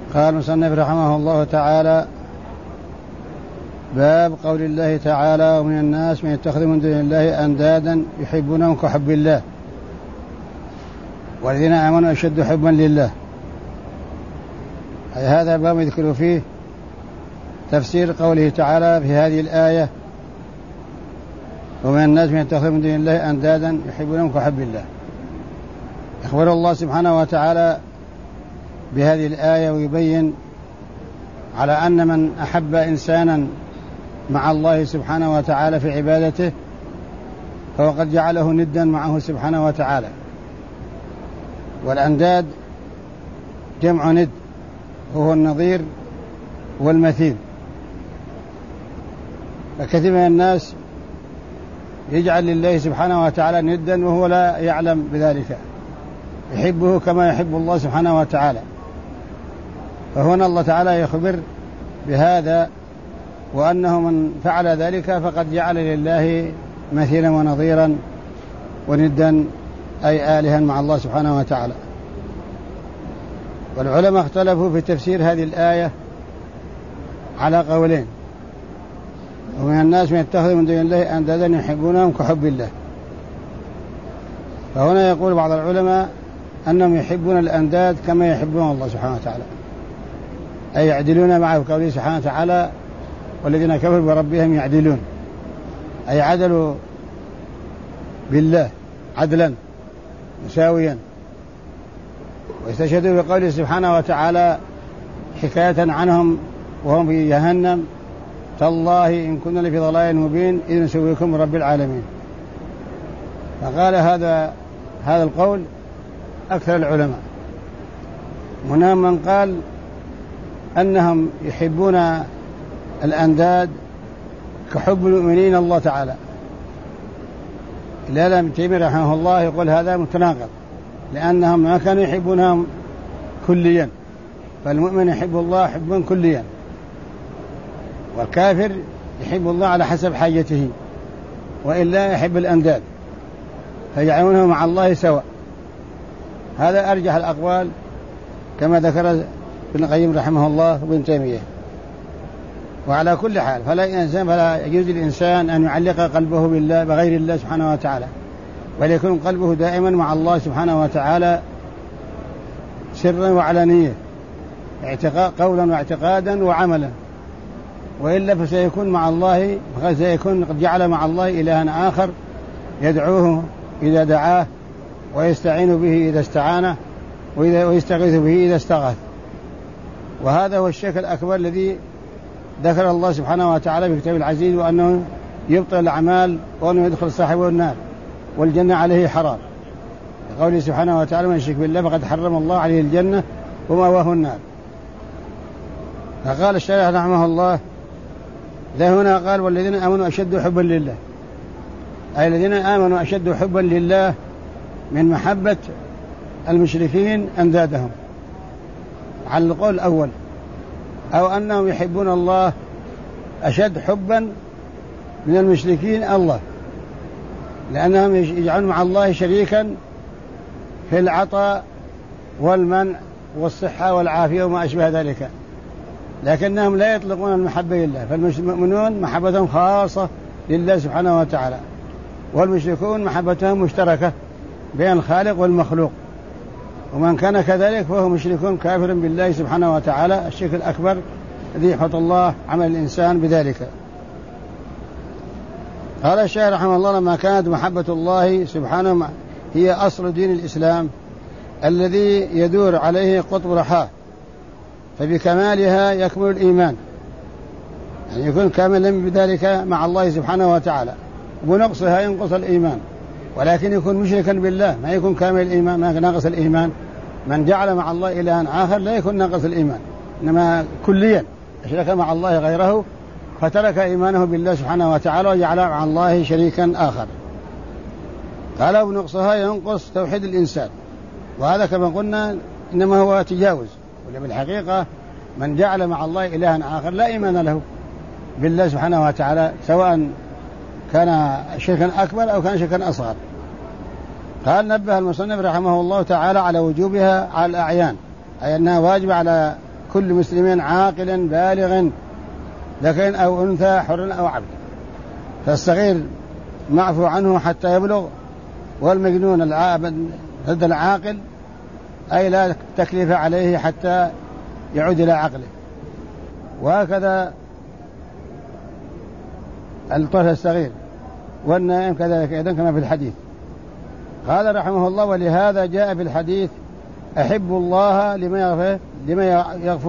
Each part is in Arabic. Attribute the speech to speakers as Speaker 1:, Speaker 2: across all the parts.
Speaker 1: قال المصنف رحمه الله تعالى: باب قول الله تعالى: ومن الناس من يتخذ من دون الله أندادا يحبونهم كحب الله والذين آمنوا أشد حبا لله. أي هذا باب يذكر فيه تفسير قوله تعالى في هذه الآية: ومن الناس من يتخذ من دون الله أندادا يحبونهم كحب الله. يخبر الله سبحانه وتعالى بهذه الآية ويبين على أن من أحب إنسانا مع الله سبحانه وتعالى في عبادته فهو قد جعله ندا معه سبحانه وتعالى. والأنداد جمع ند وهو النظير والمثيل. فكثير من الناس يجعل لله سبحانه وتعالى ندا وهو لا يعلم بذلك، يحبه كما يحب الله سبحانه وتعالى. فهنا الله تعالى يخبر بهذا، وأنه من فعل ذلك فقد جعل لله مثيلا ونظيرا وندا، أي آلها مع الله سبحانه وتعالى. والعلماء اختلفوا في تفسير هذه الآية على قولين: ومن الناس من يتخذ من دون الله أندادا يحبونهم كحب الله. فهنا يقول بعض العلماء أنهم يحبون الأنداد كما يحبون الله سبحانه وتعالى، أي يعدلون معه قوله سبحانه وتعالى: والذين كفروا بربهم يعدلون، أي عدلوا بالله عدلا مساويا. ويستشهدوا بقوله سبحانه وتعالى حكاية عنهم وهم في جهنم: تالله إن كنا لفي ضلال مبين إذ نسويكم برب العالمين. فقال هذا القول أكثر العلماء. هنا من قال أنهم يحبون الأنداد كحب المؤمنين الله تعالى. لا ابن تيمية رحمه الله يقول هذا متناقض، لأنهم ما كانوا يحبونهم كليا، فالمؤمن يحب الله حبا كليا، والكافر يحب الله على حسب حاجته، وإلا يحب الأنداد فيجعلونه مع الله سواء. هذا أرجح الأقوال كما ذكر ابن القيم رحمه الله وابن تيمية. وعلى كل حال فلا يجوز للإنسان أن يعلق قلبه بالله بغير الله سبحانه وتعالى، بل يكون قلبه دائما مع الله سبحانه وتعالى سرا وعلانية، قولا واعتقادا وعملا، وإلا فسيكون مع الله سيكون قد جعل مع الله إلها آخر يدعوه إذا دعاه، ويستعين به إذا استعانه، ويستغيث به إذا استغاث. وهذا هو الشرك الأكبر الذي ذكر الله سبحانه وتعالى في كتاب العزيز، وأنه يبطل الأعمال وأنه يدخل صاحبه النار والجنة عليه حرام. قوله سبحانه وتعالى: من يشرك بالله فقد حرم الله عليه الجنة ومأواه النار. فقال الشارح رحمه الله هنا قال: والذين آمنوا أشد حبا لله، أي الذين آمنوا أشد حبا لله من محبة المشركين أندادهم، على القول الأول، أو أنهم يحبون الله أشد حبا من المشركين الله، لأنهم يجعلون مع الله شريكا في العطاء والمنع والصحة والعافية وما أشبه ذلك، لكنهم لا يطلقون المحبة لله. فالمؤمنون محبتهم خاصة لله سبحانه وتعالى، والمشركون محبتهم مشتركة بين الخالق والمخلوق، ومن كان كذلك فهو مشرك كافر بالله سبحانه وتعالى الشرك الأكبر الذي يحبط الله عمل الإنسان بذلك. قال الشيخ رحمه الله: لما كانت محبة الله سبحانه هي أصل دين الإسلام الذي يدور عليه قطب رحاه، فبكمالها يكمل الإيمان، يعني يكون كاملا بذلك مع الله سبحانه وتعالى، ونقصها ينقص الإيمان، ولكن يكون مشركا بالله ما يكون كامل الإيمان، ما ناقص الإيمان. من جعل مع الله إلها آخر لا يكون ناقص الإيمان، إنما كليا أشرك مع الله غيره فترك إيمانه بالله سبحانه وتعالى وجعل مع الله شريكا آخر. قال: ونقصها ينقص توحيد الإنسان. وهذا كما قلنا إنما هو تجاوز، ولا بالحقيقة من جعل مع الله إلها آخر لا إيمان له بالله سبحانه وتعالى، سواء كان شركا أكبر أو كان شركا أصغر. قال: نبه المصنف رحمه الله تعالى على وجوبها على الأعيان، أي أنها واجبة على كل مسلم عاقل بالغ ذكر أو أنثى حر أو عبد. فالصغير معفو عنه حتى يبلغ، والمجنون ضد العاقل أي لا تكليف عليه حتى يعود إلى عقله. وهكذا الطفل الصغير والنائم كذلك أيضا كما في الحديث. قال رحمه الله: ولهذا جاء في الحديث: أحب الله لما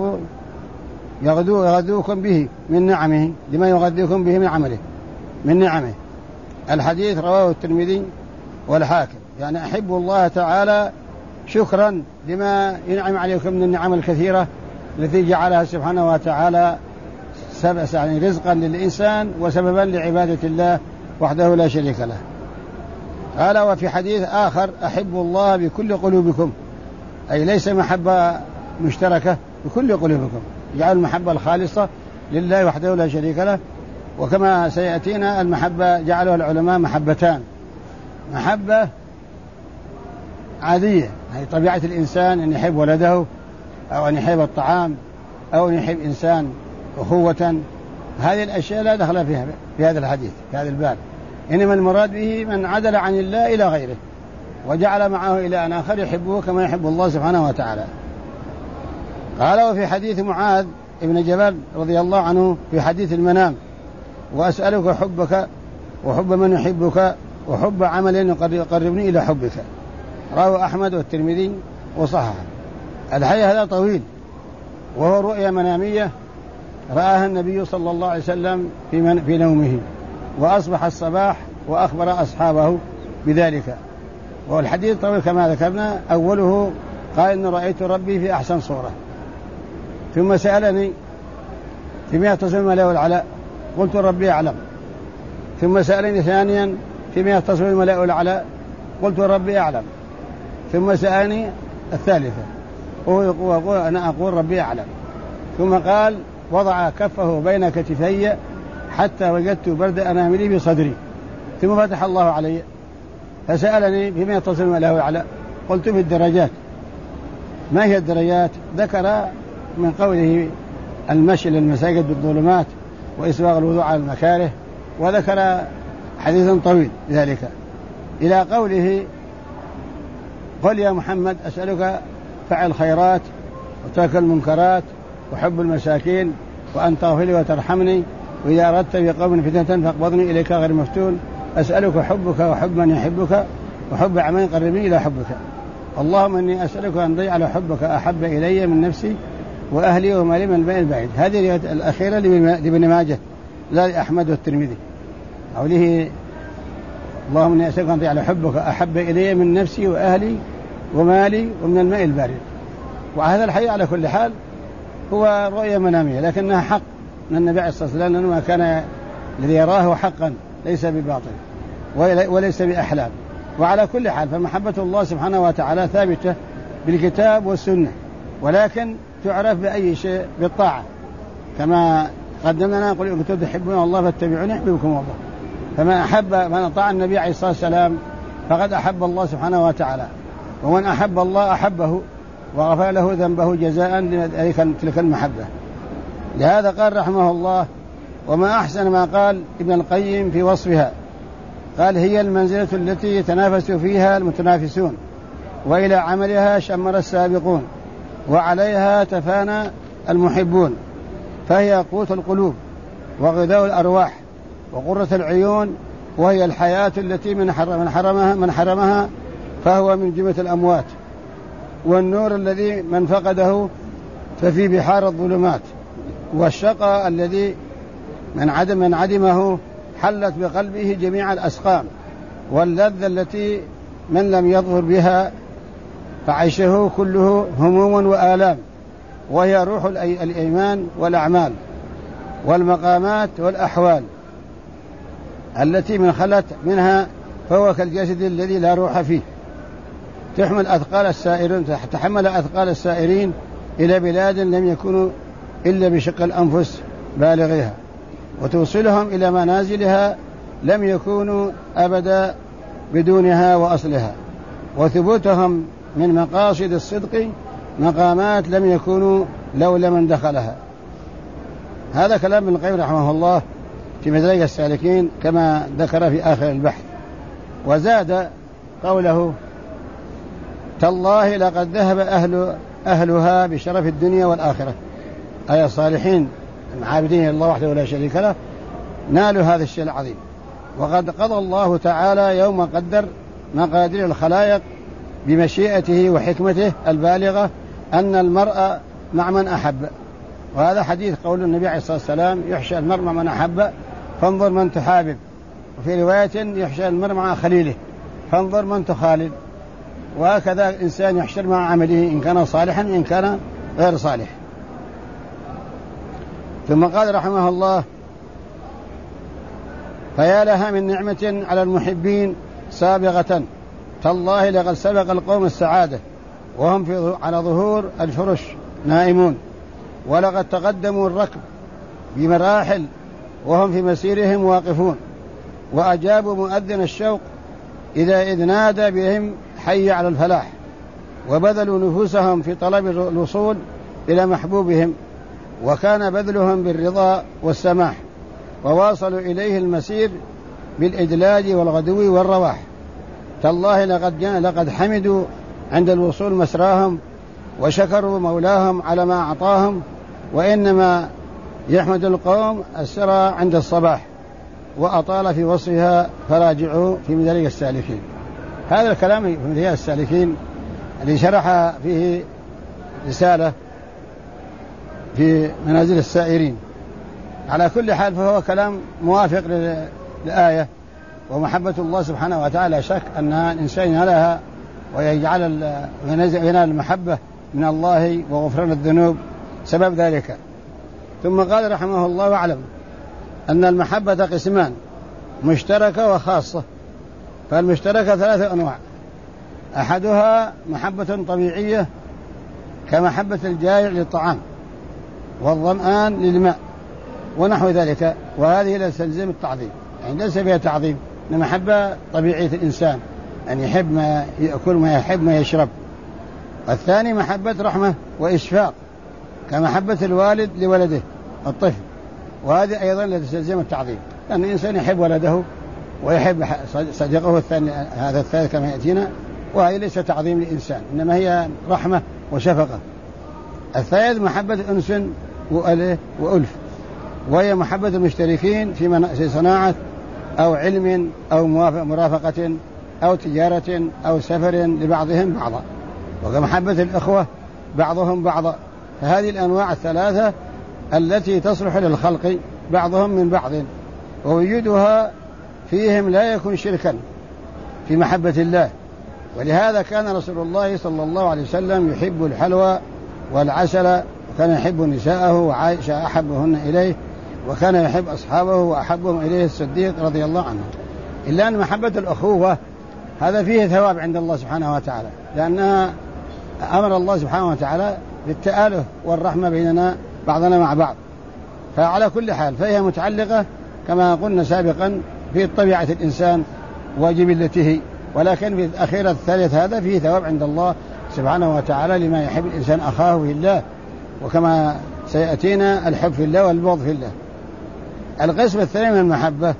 Speaker 1: يغذوكم به من نعمه، لما يغذوكم به من عمله من نعمه. الحديث رواه الترمذي والحاكم، يعني أحب الله تعالى شكرا لما ينعم عليكم من النعم الكثيرة التي جعلها سبحانه وتعالى يعني رزقا للإنسان وسببا لعبادة الله وحده لا شريك له. قال: وفي حديث آخر: أحب الله بكل قلوبكم، أي ليس محبة مشتركة، بكل قلوبكم، جعل المحبة الخالصة لله وحده لا شريك له. وكما سيأتينا المحبة جعلها العلماء محبتان: محبة عادية هي طبيعة الإنسان أن يحب ولده أو أن يحب الطعام أو أن يحب إنسان أخوة، هذه الأشياء لا دخل فيها في هذا الحديث في هذا الباب. إنما المراد به من عدل عن الله إلى غيره وجعل معه إلى آخر يحبه كما يحب الله سبحانه وتعالى. قال: وفي حديث معاذ ابن جبل رضي الله عنه في حديث المنام: وأسألك حبك وحب من يحبك وحب عمل يقربني إلى حبك. رواه أحمد والترمذي وصححه. الحديث هذا طويل، وهو رؤيا منامية رآها النبي صلى الله عليه وسلم في نومه، وأصبح الصباح وأخبر أصحابه بذلك. والحديث طويل كما ذكرنا. أوله قال: إن رأيت ربي في أحسن صورة، ثم سألني فيما يتصل الملأ الأعلى، قلت: ربي أعلم. ثم سألني ثانيا فيما يتصل الملأ الأعلى، قلت: ربي أعلم. ثم سألني الثالثة أنا أقول: ربي أعلم. ثم قال: وضع كفه بين كتفي حتى وجدت برد أناملي بصدري، ثم فتح الله علي فسألني فيما يتصل الملأ الأعلى، قلت: في الدرجات. ما هي الدرجات؟ ذكر من قوله المشي للمساجد بالظلمات وإسباغ الوضوء على المكاره، وذكر حديثا طويل ذلك إلى قوله: قل يا محمد أسألك فعل الخيرات وترك المنكرات وحب المساكين وأن تغفر لي وترحمني، وإذا أردت بقوم فتنة فاقبضني إليك غير مفتون. أسألك حبك وحب من يحبك وحب عمل يقربني إلى حبك. اللهم إني أسألك أن تجعل حبك أحب إلي من نفسي وأهلي ومالي من البيت البعيد. هذه الأخيرة لابن ماجه لا لأحمد والترمذي. قوله: اللهم إني أسألك أن تجعل حبك أحب إلي من نفسي وأهلي ومالي ومن الماء البارد. وهذا الحي على كل حال هو رؤيا منامية، لكنها حق من النبي عليه الصلاة والسلام، لأنه ما كان الذي يراه حقا ليس بباطل وليس بأحلام. وعلى كل حال فمحبة الله سبحانه وتعالى ثابتة بالكتاب والسنة، ولكن تعرف بأي شيء؟ بالطاعة، كما قدمنا: قل إن كنتم تحبون الله فاتبعوني يحببكم الله. من أطاع النبي عليه الصلاة والسلام فقد أحب الله سبحانه وتعالى، ومن أحب الله أحبه وغفر له ذنبه جزاء تلك المحبة. لهذا قال رحمه الله: وما أحسن ما قال ابن القيم في وصفها، قال: هي المنزلة التي يتنافس فيها المتنافسون، وإلى عملها شمر السابقون، وعليها تفانى المحبون، فهي قوت القلوب وغذاء الأرواح وقرة العيون، وهي الحياة التي من حرمها فهو من جملة الأموات، والنور الذي من فقده ففي بحار الظلمات، والشقاء الذي من عدمه حلت بقلبه جميع الأسقام، واللذة التي من لم يظهر بها فعيشه كله هموم وآلام، وهي روح الإيمان والأعمال والمقامات والأحوال التي من خلت منها فهو كالجسد الذي لا روح فيه، تحمل أثقال السائرين إلى بلاد لم يكونوا إلا بشق الأنفس بالغيها، وتوصلهم إلى منازلها لم يكونوا أبدا بدونها وأصلها، وثبوتهم من مقاصد الصدق مقامات لم يكونوا لولا من دخلها. هذا كلام ابن القيم رحمه الله في مدارج السالكين كما ذكر في آخر البحث. وزاد قوله: تالله لقد ذهب أهلها بشرف الدنيا والآخرة، أي الصالحين العابدين الله وحده لا شريك له نالوا هذا الشيء العظيم. وقد قضى الله تعالى يوم قدر مقادير الخلائق بمشيئته وحكمته البالغة أن المرء مع من أحب. وهذا حديث قول النبي عليه الصلاة والسلام: يحشى المرء مع من أحب فانظر من تحابب. وفي رواية: يحشى المرء مع خليله فانظر من تخالل. وهكذا الإنسان يحشر مع عمله إن كان صالحا إن كان غير صالح. ثم قال رحمه الله: فيا لها من نعمة على المحبين سابغة، تالله لقد سبق القوم السعادة وهم على ظهور الفرش نائمون، ولقد تقدموا الركب بمراحل وهم في مسيرهم واقفون، وأجابوا مؤذن الشوق إذ نادى بهم حي على الفلاح، وبذلوا نفوسهم في طلب الوصول إلى محبوبهم، وكان بذلهم بالرضا والسماح، وواصلوا إليه المسير بالإدلاج والغدو والرواح. تالله لقد حمدوا عند الوصول مسراهم، وشكروا مولاهم على ما أعطاهم، وإنما يحمد القوم السرى عند الصباح. وأطال في وصفها فراجعوا في مدارج السالكين. هذا الكلام في مدارج السالكين الذي شرح فيه رسالة في منازل السائرين. على كل حال فهو كلام موافق للآية. ومحبة الله سبحانه وتعالى شك أنها الإنسان ينالها وينال المحبة من الله وغفران الذنوب سبب ذلك. ثم قال رحمه الله: واعلم أن المحبة قسمان: مشتركة وخاصة. فالمشتركة 3 أنواع: أحدها محبة طبيعية كمحبة الجائع للطعام والظمآن للماء ونحو ذلك، وهذه لا تلزم التعظيم، يعني ليس فيها تعظيم، محبة طبيعية الإنسان أن يحب ما يأكل ما يحب ما يشرب. الثاني محبة رحمة وإشفاق كمحبة الوالد لولده الطفل، وهذه أيضا لا تلزم التعظيم، لأن الإنسان يحب ولده ويحب صديقه الثاني هذا الثالث كما يأتينا، وهي ليس تعظيم للإنسان إنما هي رحمة وشفقة. الثالث محبة أنس وألف، وهي محبة المشتركين في صناعة أو علم أو مرافقة أو تجارة أو سفر لبعضهم بعضا، وكمحبة الأخوة بعضهم بعضا. فهذه الأنواع الثلاثة التي تصلح للخلق بعضهم من بعض، ووجودها فيهم لا يكون شركا في محبة الله. ولهذا كان رسول الله صلى الله عليه وسلم يحب الحلوى والعسل، وكان يحب نساءه وعائشة أحبهن إليه، وكان يحب أصحابه وأحبهم إليه الصديق رضي الله عنه. إلا أن محبة الأخوة هذا فيه ثواب عند الله سبحانه وتعالى، لأنها أمر الله سبحانه وتعالى بالتآله والرحمة بيننا بعضنا مع بعض. فعلى كل حال فهي متعلقة كما قلنا سابقا في طبيعة الإنسان وجبلته، ولكن في الأخير الثالث هذا فيه ثواب عند الله سبحانه وتعالى لما يحب الإنسان أخاه في الله، وكما سيأتينا الحب في الله والبغض في الله. القسم الثاني من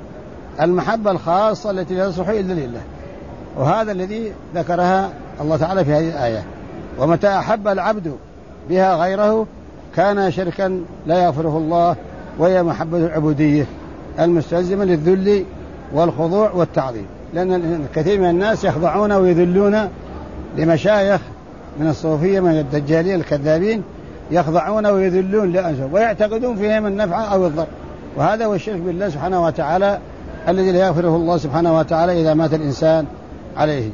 Speaker 1: المحبة الخاصة التي لا تصلح إلا لله، وهذا الذي ذكرها الله تعالى في هذه الآية: ومتى أحب العبد بها غيره كان شركا لا يغفره الله، وهي محبة العبودية المستلزمة للذل والخضوع والتعظيم. لأن الكثير من الناس يخضعون ويذلون لمشايخ من الصوفية من الدجالين الكذابين، يخضعون ويذلون لأنفسهم ويعتقدون فيهم النفع أو الضر، وهذا هو الشرك بالله سبحانه وتعالى الذي لا يغفره الله سبحانه وتعالى إذا مات الإنسان عليه.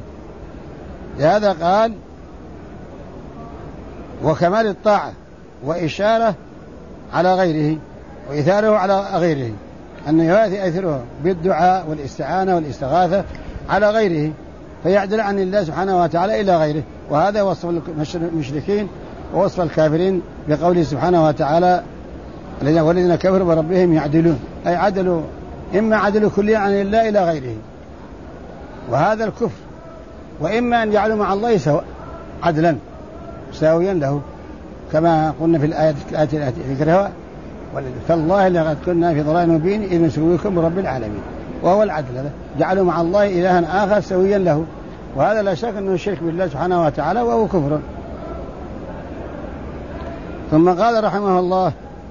Speaker 1: لهذا قال: وكمال الطاعة وإشارة على غيره وإثاره على غيره، أن يأتي أثره بالدعاء والاستعانة والاستغاثة على غيره، فيعدل عن الله سبحانه وتعالى إلى غيره. وهذا وصف المشركين ووصف الكافرين بقوله سبحانه وتعالى: والذين كفروا بربهم يعدلون، أي عدلوا، إما عدلوا كليا عن الله إلى غيره، وهذا الكفر، وإما أن يجعلوا مع الله سواء عدلا ساويا له، كما قلنا في الآية التي ذكرها فالله لقد كنا في ضلال مبين إذ نسويكم برب العالمين. وهو العدل هذا، جعلوا مع الله إلها آخر سويا له، وهذا لا شك أنه الشرك بالله سبحانه وتعالى وهو كفر. ثم قال رحمه الله: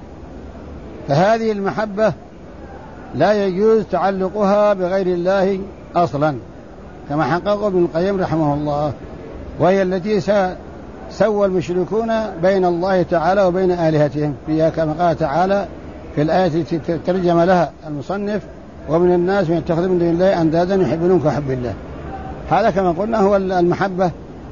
Speaker 1: فهذه المحبة لا يجوز تعلقها بغير الله أصلا، كما حققه ابن القيم رحمه الله، وهي التي سوى المشركون بين الله تعالى وبين آلهتهم فيها، كما قال تعالى في الآية التي ترجم لها المصنف: ومن الناس من يتخذ من دون الله أندادا يحبونهم كحب الله. هذا كما قلنا هو المحبة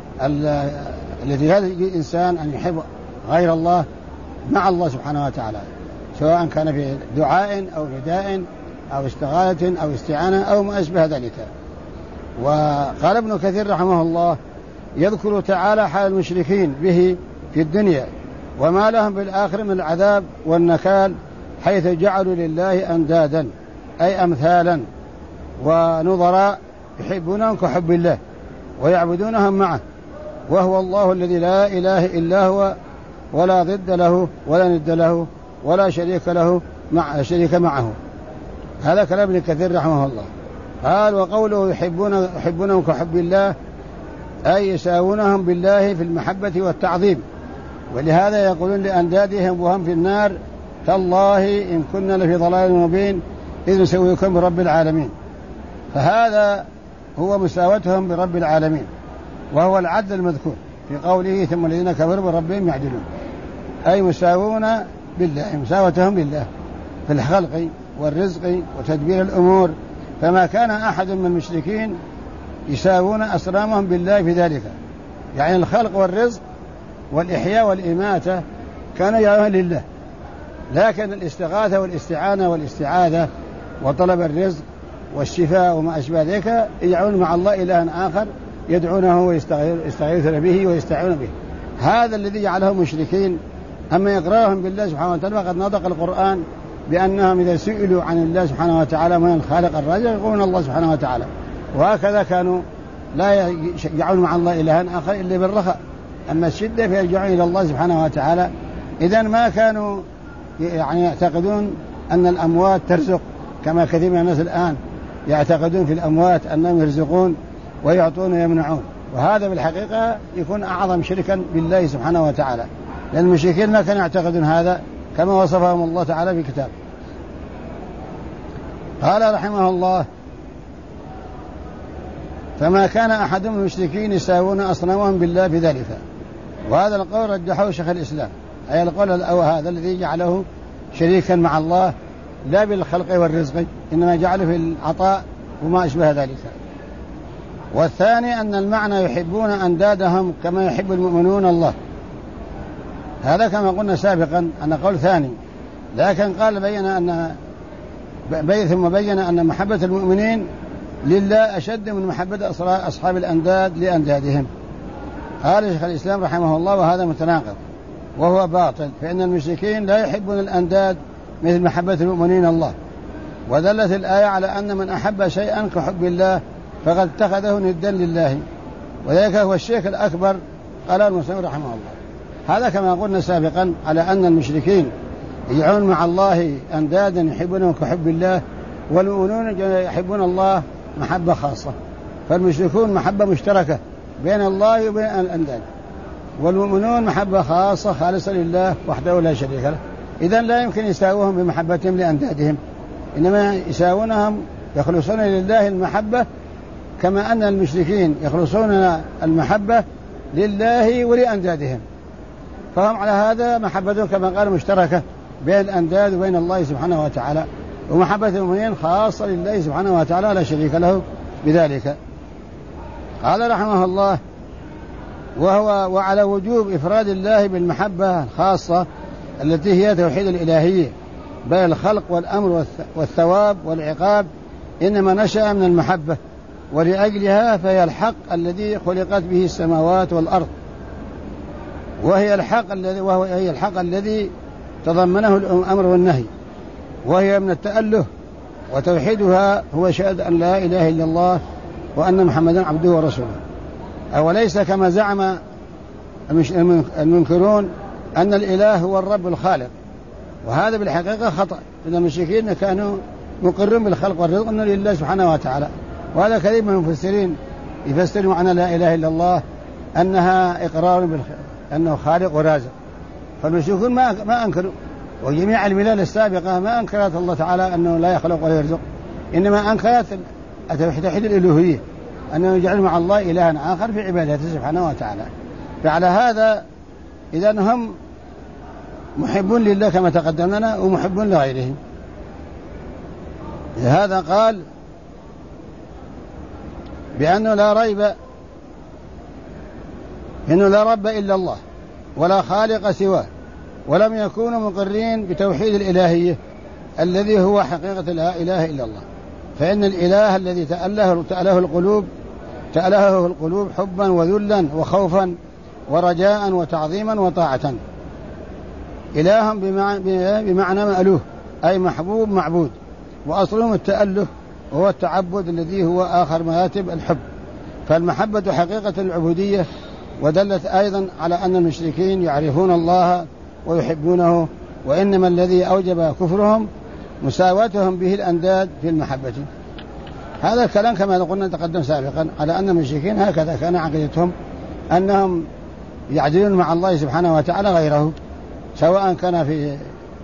Speaker 1: التي هذا الإنسان أن يحب غير الله مع الله سبحانه وتعالى، سواء كان في دعاء أو نداء أو استغاثة أو استعانة أو ما أشبه ذلك. وقال ابن كثير رحمه الله: يذكر تعالى حال المشركين به في الدنيا وما لهم بالآخرة من العذاب والنكال، حيث جعلوا لله أندادا أي أمثالا ونظراء يحبونهم كحب الله ويعبدونهم معه، وهو الله الذي لا إله إلا هو، ولا ضد له ولا ند له ولا شريك له شريك معه. هذا كلام ابن كثير رحمه الله. قال: وقوله يحبونهم كحب الله أي يساوونهم بالله في المحبة والتعظيم، ولهذا يقولون لأندادهم وهم في النار: تالله إن كنا لفي ضلال مبين إذ نسويكم برب العالمين. فهذا هو مساوتهم برب العالمين، وهو العدل المذكور في قوله: ثم الذين كفروا بربهم يعدلون، أي مساوون بالله، مساوتهم بالله في الخلق والرزق وتدبير الأمور. فما كان أحد من المشركين يساوون أصنامهم بالله في ذلك، يعني الخلق والرزق والإحياء والإماتة كان يعون لله، لكن الاستغاثة والاستعانة والاستعاذة وطلب الرزق والشفاء وما أشبه ذلك يجعلون مع الله إلها آخر يدعونه ويستغيثون به ويستعينون به. هذا الذي جعلهم مشركين. أما إقرارهم بالله سبحانه وتعالى قد نطق القرآن بأنهم إذا سئلوا عن الله سبحانه وتعالى من الخالق الرازق يقولون الله سبحانه وتعالى، وهكذا كانوا لا يجعلون مع الله إلها آخر إلا بالرخاء، أما الشدة فيرجعون إلى الله سبحانه وتعالى. إذن ما كانوا يعني يعتقدون أن الأموات ترزق كما كثير من الناس الآن يعتقدون في الأموات أنهم يرزقون ويعطون ويمنعون، وهذا بالحقيقة يكون أعظم شركا بالله سبحانه وتعالى، لأن المشركين ما كانوا يعتقدون هذا كما وصفهم الله تعالى في كتابه. قال رحمه الله: فما كان أحد من المشركين يساوون أصنامهم بالله في ذلك. وهذا القول رجحه شيخ الإسلام، أي القول الأول هذا الذي جعله شريكا مع الله لا بالخلق والرزق، إنما جعله في العطاء وما أشبه ذلك. والثاني أن المعنى يحبون أندادهم كما يحب المؤمنون الله، هذا كما قلنا سابقا أن قول ثاني، لكن قال ثم بين أن محبة المؤمنين لله أشد من محبة أصحاب الأنداد لأندادهم. قال شيخ الإسلام رحمه الله: وهذا متناقض وهو باطل، فإن المشركين لا يحبون الأنداد مثل محبة المؤمنين الله. ودلت الآية على أن من أحب شيئا كحب الله فقد اتخذه ندا لله، وذلك هو الشرك الأكبر. قال المصنف رحمه الله: هذا كما قلنا سابقا على أن المشركين يجعلون مع الله أندادا يحبونهم كحب الله، والمؤمنون يحبون الله محبة خاصة. فالمشركون محبة مشتركة بين الله وبين الأنداد، والمؤمنون محبة خاصة خالصة لله وحده لا شريك له. إذن لا يمكن يساووهم بمحبتهم لأندادهم، إنما يساوونهم يخلصون لله المحبة كما أن المشركين يخلصون المحبة لله ولأندادهم، فهم على هذا محبتهم كما قال مشتركة بين الأنداد وبين الله سبحانه وتعالى، ومحبة المؤمنين خاصة لله سبحانه وتعالى لا شريك له بذلك. قال رحمه الله: وعلى وجوب إفراد الله بالمحبة الخاصة التي هي توحيد الإلهية بين الخلق والأمر والثواب والعقاب إنما نشأ من المحبة، ولأجلها فهي الحق الذي خلقت به السماوات والأرض، وهي الحق الذي تضمنه الأمر والنهي، وهي من التأله. وتوحيدها هو شهادة أن لا إله إلا الله وأن محمدا عبده ورسوله. أوليس كما زعم المنكرون أن الإله هو الرب الخالق، وهذا بالحقيقة خطأ، إن المشركين كانوا مقرون بالخلق والرزق أنه لله سبحانه وتعالى. وهذا كثير من المفسرين يفسر معنى لا إله إلا الله أنها إقرار أنه خالق ورازق. فالمشركون ما أنكروا، وجميع الملل السابقة ما أنكرت الله تعالى أنه لا يخلق ولا يرزق، إنما أنكرت توحيد الإلوهية، أنه يجعل مع الله إلها آخر في عبادته سبحانه وتعالى. فعلى هذا إذا هم محبون لله كما تقدم لنا ومحبون لغيره. لهذا قال بأنه لا ريب إنه لا رب إلا الله ولا خالق سواه، ولم يكونوا مقرين بتوحيد الإلهية الذي هو حقيقة لا إله إلا الله. فإن الإله الذي تأله القلوب حبا وذلا وخوفا ورجاء وتعظيما وطاعة. إله بمعنى مألوه أي محبوب معبود، وأصلهم التأله وهو التعبد الذي هو آخر مراتب الحب. فالمحبة حقيقة العبودية، ودلت أيضا على أن المشركين يعرفون الله ويحبونه، وإنما الذي أوجب كفرهم مساواتهم به الأنداد في المحبة. هذا الكلام كما قلنا تقدم سابقا على أن المشركين هكذا كان عقيدتهم، أنهم يعدلون مع الله سبحانه وتعالى غيره، سواء كان في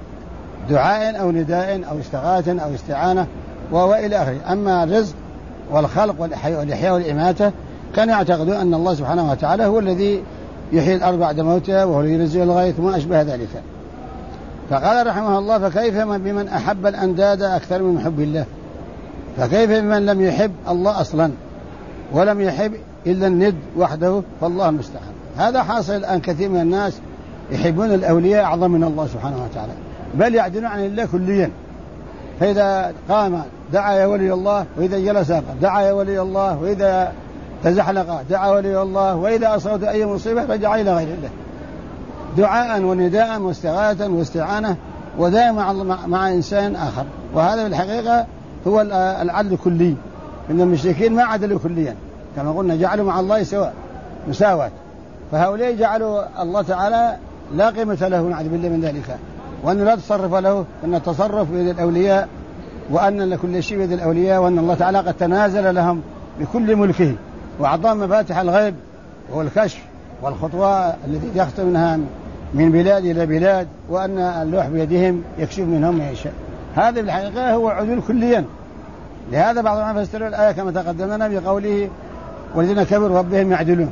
Speaker 1: دعاء أو نداء أو استغاثة أو استعانة وإلى آخره. أما الرزق والخلق والإحياء والإماتة كانوا يعتقدون أن الله سبحانه وتعالى هو الذي يحيي الأرض بعد موتها وهو الذي ينزل الغيث وما أشبه ذلك. فقال رحمه الله: فكيف بمن أحب الأنداد أكثر من محب الله؟ فكيف بمن لم يحب الله أصلا ولم يحب إلا الند وحده؟ فالله المستعان. هذا حاصل الآن، كثير من الناس يحبون الأولياء أعظم من الله سبحانه وتعالى، بل يعدلون عن الله كليا. فإذا قام دعا يا ولي الله، وإذا جلس دعا يا ولي الله، وإذا تزحلق دعا ولي الله، وإذا أصابت أي مصيبة رجع إلى غير الله، دعاء ونداء واستغاثة واستعانة، ودائما مع إنسان آخر. وهذا بالحقيقة هو العدل الكلي. إن المشركين ما عدلوا كليا، كما قلنا جعلوا مع الله سواء مساواة. فهؤلاء جعلوا الله تعالى لا قيمة له نعوذ بالله من ذلك، وأنه لا تصرف له، أن التصرف بيد الأولياء، وأن كل شيء بيد الأولياء، وأن الله تعالى قد تنازل لهم بكل ملكه وأعطاهم مفاتح الغيب والكشف والخطوة التي يخطو منها من بلاد إلى بلاد، وأن اللوح بيدهم يكشف منهم ما يشاء. هذا بالحقيقة هو عدول كليا. لهذا بعض العلماء فسروا الآية كما تقدمنا بقوله: والذين كفروا ربهم يعدلون.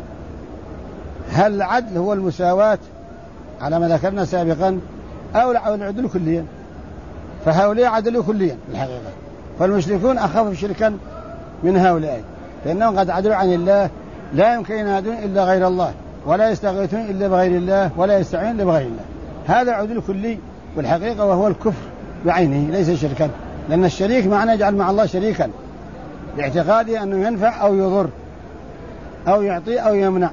Speaker 1: هل العدل هو المساواة على ما ذكرنا سابقا، أو العدل كليا؟ فهؤلاء عدلوا كليا بالحقيقة. فالمشركون أخف شركا من هؤلاء، فإنهم قد عدلوا عن الله، لا يمكن ينادون إلا غير الله، ولا يستغيثون إلا بغير الله، ولا يستعين إلا بغير الله. هذا عدل كلي والحقيقة، وهو الكفر بعينه ليس شركا، لأن الشريك معنى يجعل مع الله شريكا باعتقاده أنه ينفع أو يضر أو يعطي أو يمنع.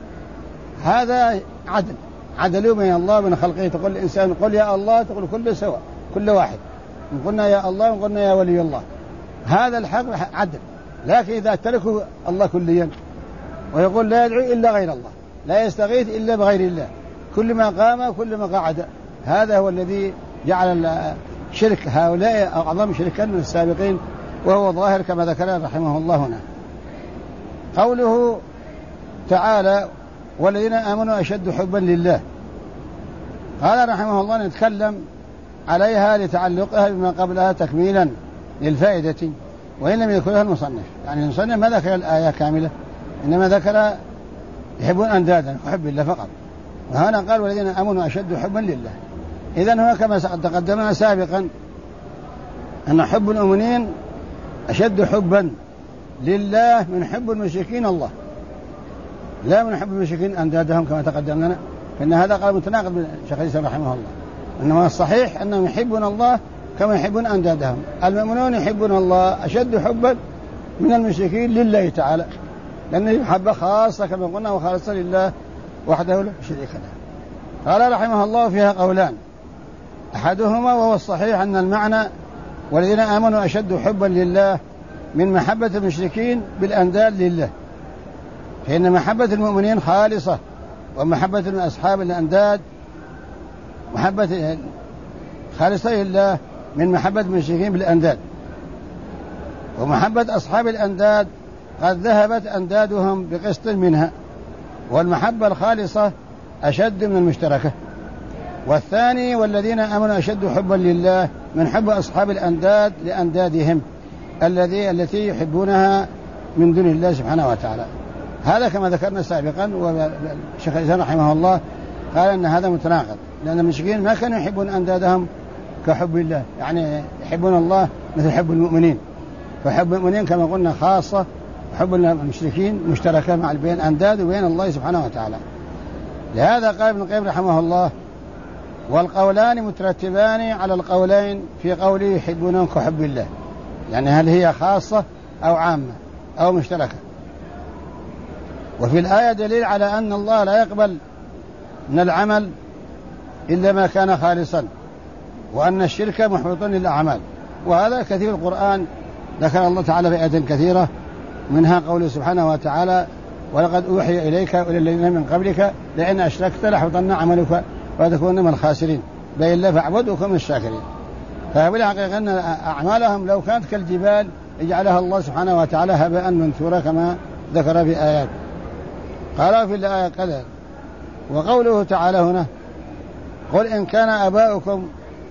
Speaker 1: هذا عدل، عدلوا بين الله وبين خلقه. تقول الإنسان قل يا الله، تقول كل سواء، كل واحد، إن قلنا يا الله وإن قلنا يا ولي الله، هذا الحق عدل. لكن إذا تركوا الله كليا ويقول لا يدعو إلا غير الله، لا يستغيث إلا بغير الله، كل ما قام كل ما قعد، هذا هو الذي جعل شرك هؤلاء أعظم شركا من السابقين، وهو ظاهر كما ذكر رحمه الله هنا. قوله تعالى: والذين آمنوا أشد حبا لله. قال رحمه الله: نتكلم عليها لتعلقها بما قبلها تكميلا للفائدة، وإن لم يذكرها المصنف. يعني المصنف ما ذكر الآية كاملة، إنما ذكر يحبون أندادا وحب الله فقط. وهنا قال: والذين آمنوا أشد حبا لله. إذن هو كما تقدمنا سابقا أن حب المؤمنين أشد حبا لله من حب المشركين الله، لا من حب المشركين أندادهم كما تقدمنا. فإن هذا قال متناقض من شيخ الإسلام رحمه الله. إنما الصحيح أنهم يحبون الله كما يحبون أندادهم. المؤمنون يحبون الله أشد حبا من المشركين لله تعالى، لأنه محبة خاصة كما قلنا، وخالصة لله وحده لا شريك له. قال رحمه الله: فيها قولان، أحدهما وهو الصحيح أن المعنى والذين آمنوا أشد حبا لله من محبة المشركين بالأنداد لله، فإن محبة المؤمنين خالصة، ومحبة أصحاب الأنداد محبة خالصة لله من محبة المشركين بالأنداد. ومحبة أصحاب الأنداد قد ذهبت أندادهم بقسط منها، والمحبة الخالصة أشد من المشتركة. والثاني والذين آمنوا أشد حبا لله من حب أصحاب الأنداد لأندادهم التي يحبونها من دون الله سبحانه وتعالى. هذا كما ذكرنا سابقا، والشيخ الإسلام رحمه الله قال أن هذا متناقض، لأن المشركين ما كانوا يحبون أندادهم كحب الله، يعني يحبون الله مثل حب المؤمنين، فحب المؤمنين كما قلنا خاصة، حب المشركين مشتركة مع بين أنداد وبين الله سبحانه وتعالى. لهذا قال ابن القيم رحمه الله: والقولان مترتبان على القولين في قوله يحبونهم كحب الله، يعني هل هي خاصة أو عامة أو مشتركة. وفي الآية دليل على أن الله لا يقبل من العمل إلا ما كان خالصا، وأن الشرك محبط للأعمال. وهذا كثير القرآن ذكر الله تعالى في آيات كثيرة، منها قوله سبحانه وتعالى: ولقد أوحي إليك وإلى الذين من قبلك لئن أشركت ليحبطن عملك وتكون من الخاسرين بل الله فاعبد وكن من الشاكرين. فبالحقيقة أن أعمالهم لو كانت كالجبال يجعلها الله سبحانه وتعالى هباء منثورا كما ذكر في آيات. قال في الآية قال: وقوله تعالى هنا: قل إن كان آباؤكم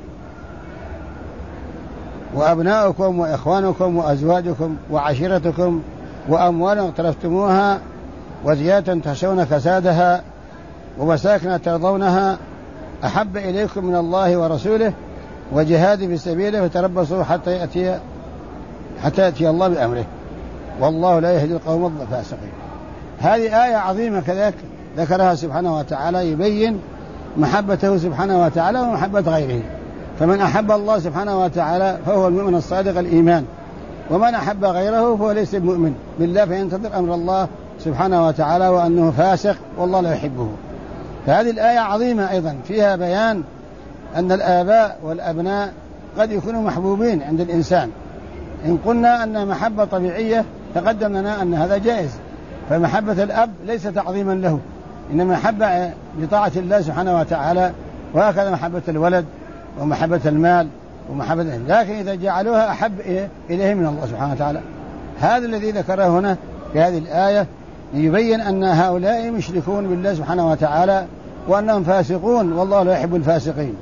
Speaker 1: وأبناؤكم وإخوانكم وأزواجكم وعشيرتكم وأموال اقترفتموها وزيادة تخشون كسادها ومساكن ترضونها أحب إليكم من الله ورسوله وجهاد في سبيله فتربصوا حتى يأتي الله بأمره والله لا يهدي القوم الفاسقين. هذه آية عظيمة كذلك ذكرها سبحانه وتعالى يبين محبته سبحانه وتعالى ومحبة غيره. فمن أحب الله سبحانه وتعالى فهو المؤمن الصادق الإيمان، ومن أحب غيره فهو ليس المؤمن بالله فينتظر أمر الله سبحانه وتعالى وأنه فاسق والله لا يحبه. فهذه الآية عظيمة أيضا فيها بيان أن الآباء والأبناء قد يكونوا محبوبين عند الإنسان. إن قلنا أن محبة طبيعية تقدم لنا أن هذا جائز، فمحبة الأب ليس تعظيما له، إنما محبة لطاعة الله سبحانه وتعالى، وهكذا محبة الولد ومحبة المال ومحبة، لكن إذا جعلوها أحب إليه من الله سبحانه وتعالى. هذا الذي ذكره هنا في هذه الآية يبين أن هؤلاء مشركون بالله سبحانه وتعالى وأنهم فاسقون والله لا يحب الفاسقين.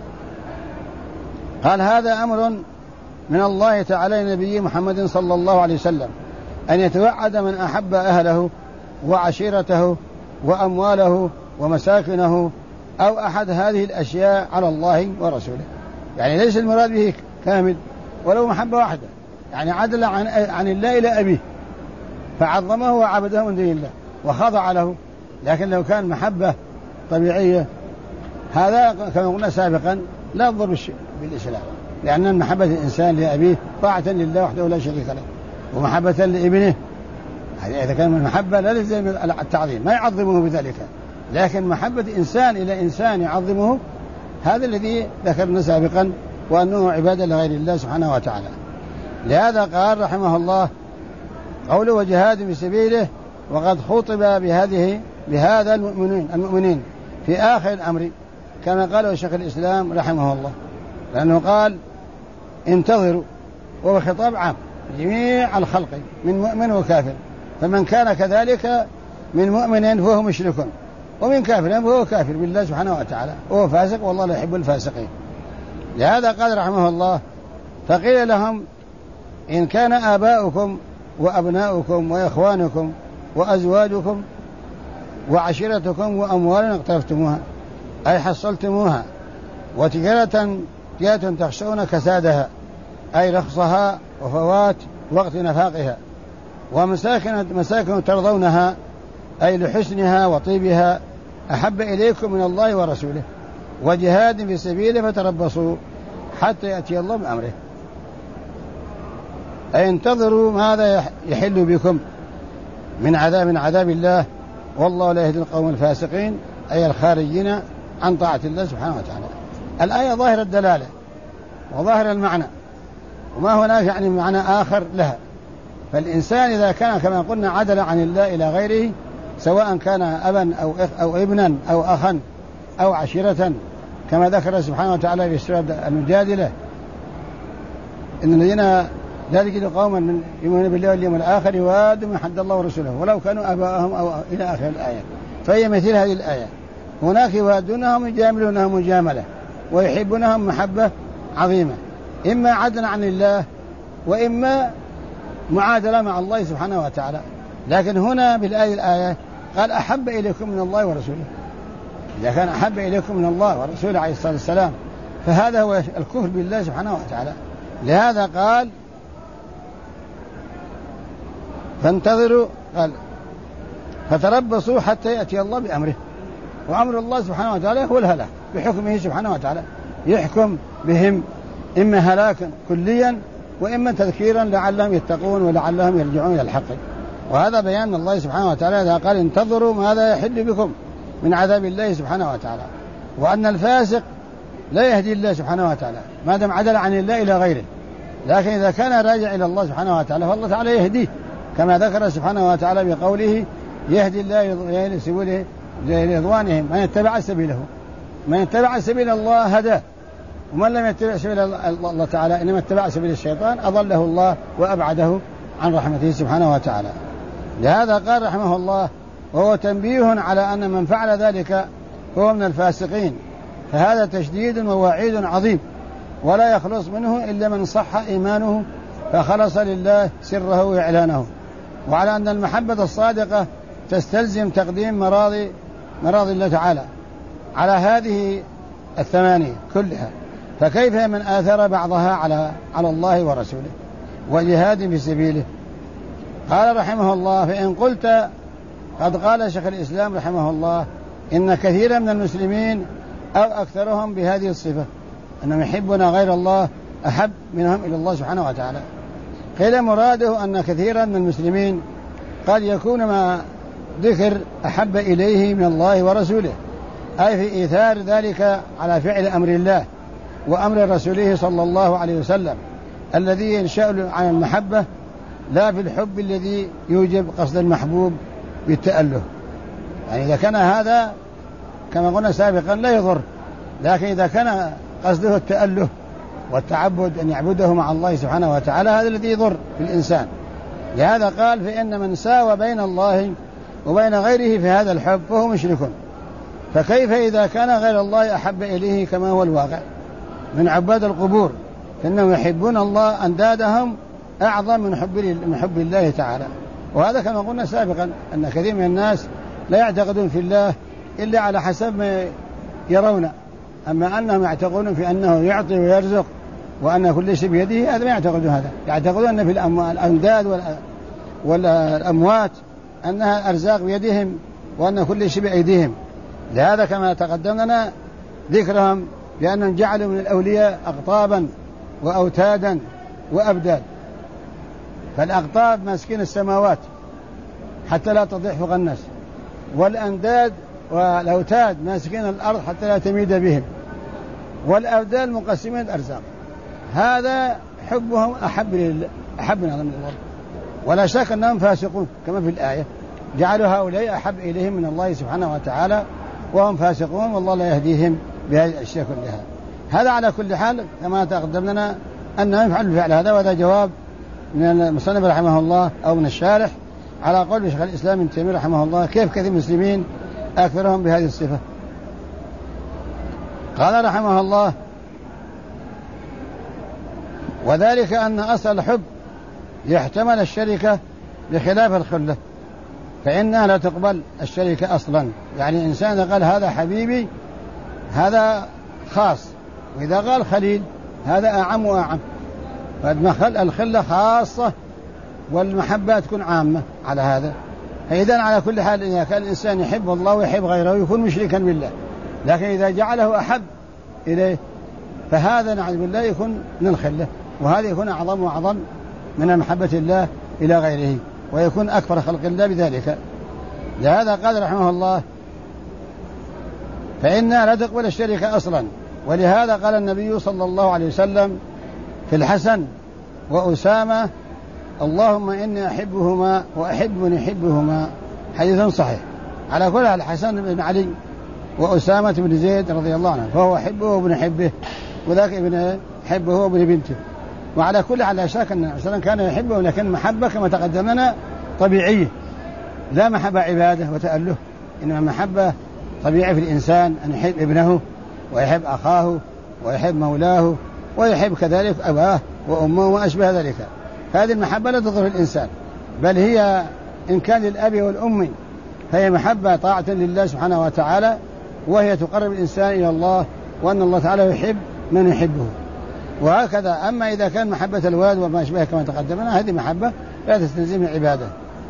Speaker 1: قال: هذا أمر من الله تعالى لنبيه محمد صلى الله عليه وسلم أن يتوعد من أحب أهله وعشيرته وأمواله ومساكنه أو أحد هذه الأشياء على الله ورسوله. يعني ليس المراد به كامل ولو محبة واحدة، يعني عدل عن الله إلى أبيه فعظمه وعبده من دون الله وخضع له. لكن لو كان محبة طبيعية هذا كما قلنا سابقا لا يضر بالإسلام، لأن محبة الإنسان لأبيه طاعة لله وحده لا شريك له، ومحبة لابنه إذا كان من محبة لا يلزم التعظيم ما يعظمه بذلك، لكن محبة إنسان إلى إنسان يعظمه هذا الذي ذكرنا سابقا وأنه عبادة لغير الله سبحانه وتعالى. لهذا قال رحمه الله قوله وجهاد في سبيله، وقد خطب بهذا المؤمنين في آخر الأمر كما قاله شيخ الإسلام رحمه الله، لأنه قال انتظروا، وهو خطاب عام جميع الخلق من مؤمن وكافر، فمن كان كذلك من مؤمن فهو مشرك ومن كافر فهو كافر بالله سبحانه وتعالى وهو فاسق والله لا يحب الفاسقين. لهذا قال رحمه الله فقيل لهم إن كان آباؤكم وأبناؤكم وإخوانكم وأزواجكم وعشيرتكم وأموال اقترفتموها أي حصلتموها وتجارة تخشون كسادها أي رخصها وفوات وقت نفاقها ومساكن ترضونها أي لحسنها وطيبها أحب إليكم من الله ورسوله وجهاد في سبيله فتربصوا حتى يأتي الله بأمره أي انتظروا ماذا يحل بكم من عذاب الله والله لا يهدي القوم الفاسقين أي الخارجين عن طاعة الله سبحانه وتعالى. الآية ظاهر الدلالة وظاهر المعنى وما هناك يعني معنى آخر لها. فالإنسان إذا كان كما قلنا عدل عن الله إلى غيره سواء كان أبا أو ابنا أو أخا أو عشيرة كما ذكر سبحانه وتعالى في سورة المجادلة إن الذين لا تجد قوما يؤمنون بالله واليوم الآخر يوادون من حد الله ورسوله ولو كانوا آباءهم أو إلى آخر الآية. فهي مثل هذه الآية، هناك يوادونهم يجاملونهم مجاملة ويحبونهم محبة عظيمة، إما عدلا عن الله وإما معادلة مع الله سبحانه وتعالى. لكن هنا بالآية قال أحب إليكم من الله ورسوله. إذا كان أحب إليكم من الله ورسوله عليه الصلاة والسلام فهذا هو الكفر بالله سبحانه وتعالى. لهذا قال فانتظروا، قال فتربصوا حتى يأتي الله بأمره، وأمر الله سبحانه وتعالى هو الهلاك بحكمه سبحانه وتعالى، يحكم بهم إما هلاكا كليا وإما تذكيرا لعلهم يتقون ولعلهم يرجعون إلى الحق. وهذا بيان الله سبحانه وتعالى إذا قال انتظروا ماذا يحل بكم من عذاب الله سبحانه وتعالى، وأن الفاسق لا يهدي الله سبحانه وتعالى ما دام عدل عن الله إلى غيره، لكن إذا كان راجع إلى الله سبحانه وتعالى فالله تعالى يهديه، كما ذكر سبحانه وتعالى بقوله يهدي الله إلى سبيله لرضوانهم من اتبع سبيله. من اتبع سبيل الله هداه، ومن لم يتبع سبيل الله تعالى إنما اتبع سبيل الشيطان أضله الله وأبعده عن رحمته سبحانه وتعالى. لهذا قال رحمه الله وهو تنبيه على أن من فعل ذلك هو من الفاسقين، فهذا تشديد ووعيد عظيم، ولا يخلص منه إلا من صح إيمانه فخلص لله سره وإعلانه. وعلى أن المحبة الصادقة تستلزم تقديم مراضي الله تعالى على هذه الثمانية كلها، فكيف من آثر بعضها على الله ورسوله وجهاد في سبيله. قال رحمه الله فإن قلت قد قال شيخ الإسلام رحمه الله إن كثيرا من المسلمين أو أكثرهم بهذه الصفة أنهم يحبون غير الله أحب منهم إلى الله سبحانه وتعالى. قيل مراده أن كثيرا من المسلمين قد يكون ما ذكر أحب إليه من الله ورسوله، أي في إيثار ذلك على فعل أمر الله وأمر رسوله صلى الله عليه وسلم الذي ينشأ عن المحبة، لا في الحب الذي يوجب قصد المحبوب بالتأله. يعني إذا كان هذا كما قلنا سابقا لا يضر، لكن إذا كان قصده التأله والتعبد أن يعبده مع الله سبحانه وتعالى هذا الذي يضر في الإنسان. لهذا قال فإن من ساوى بين الله وبين غيره في هذا الحب فهو مشرك. فكيف إذا كان غير الله أحب إليه كما هو الواقع من عباد القبور، فإنهم يحبون الله أندادهم أعظم من حب الله تعالى. وهذا كما قلنا سابقا أن كثير من الناس لا يعتقدون في الله إلا على حسب ما يرون، أما أنهم يعتقدون في أنه يعطي ويرزق وأن كل شيء بيده، هذا ما يعتقدون هذا. يعتقدون أن في الأنداد والأموات أنها أرزاق بيدهم وأن كل شيء بأيديهم. لهذا كما تقدم لنا ذكرهم لأنهم جعلوا من الأولياء أقطابا وأوتادا وأبداد. فالأقطاب ماسكين السماوات حتى لا تضيع فوق الناس، والأنداد والأوتاد ماسكين الأرض حتى لا تميد بهم، والأبدال مقسمين الأرزاق. هذا حبهم أحب من الله، ولا شك أنهم فاسقون كما في الآية جعلوا هؤلاء أحب إليهم من الله سبحانه وتعالى وهم فاسقون، والله لا يهديهم بهذه الأشياء كلها. هذا على كل حال كما تقدم لنا أنهم يفعلوا الفعل هذا، وهذا جواب من المصنف رحمه الله أو من الشارح على قول شيخ الإسلام ابن تيمية رحمه الله كيف كثير المسلمين أكثرهم بهذه الصفة. قال رحمه الله وذلك أن أصل الحب يحتمل الشركة بخلاف الخلة، فإنها لا تقبل الشركة أصلا. يعني إنسان إذا قال هذا حبيبي هذا خاص، وإذا قال خليل هذا أعم وأعم، فالخلة خاصة والمحبة تكون عامة على هذا. فإذا على كل حال إذا كان الإنسان يحب الله ويحب غيره يكون مشركا بالله، لكن إذا جعله أحب إليه فهذا نعوذ بالله يكون من الخلة، وهذا يكون أعظم وأعظم من محبة الله إلى غيره، ويكون أكبر خلق الله بذلك. لهذا قال رحمه الله فإنها لا تقبل الشركة أصلا. ولهذا قال النبي صلى الله عليه وسلم في الحسن وأسامة اللهم إني أحبهما وأحب من يحبهما، حديث صحيح. على كل الحسن بن علي وأسامة بن زيد رضي الله عنه، فهو حبه وابن حبه، وذاك ابن حبه وابن بنته. وعلى كل حال لا شك أن الإنسان كان يحبه، لكن محبة كما تقدمنا طبيعية، لا محبة عبادة وتأله، إنما محبة طبيعية في الإنسان، أن يحب ابنه ويحب أخاه ويحب مولاه ويحب كذلك أباه وأمه وما أشبه ذلك. هذه المحبة لا تضر الإنسان، بل هي إن كان للأب والأم فهي محبة طاعة لله سبحانه وتعالى، وهي تقرب الإنسان إلى الله، وأن الله تعالى يحب من يحبه. وهكذا أما إذا كان محبة الولد وما أشبه كما تقدمنا، هذه محبة لا تستلزم العبادة.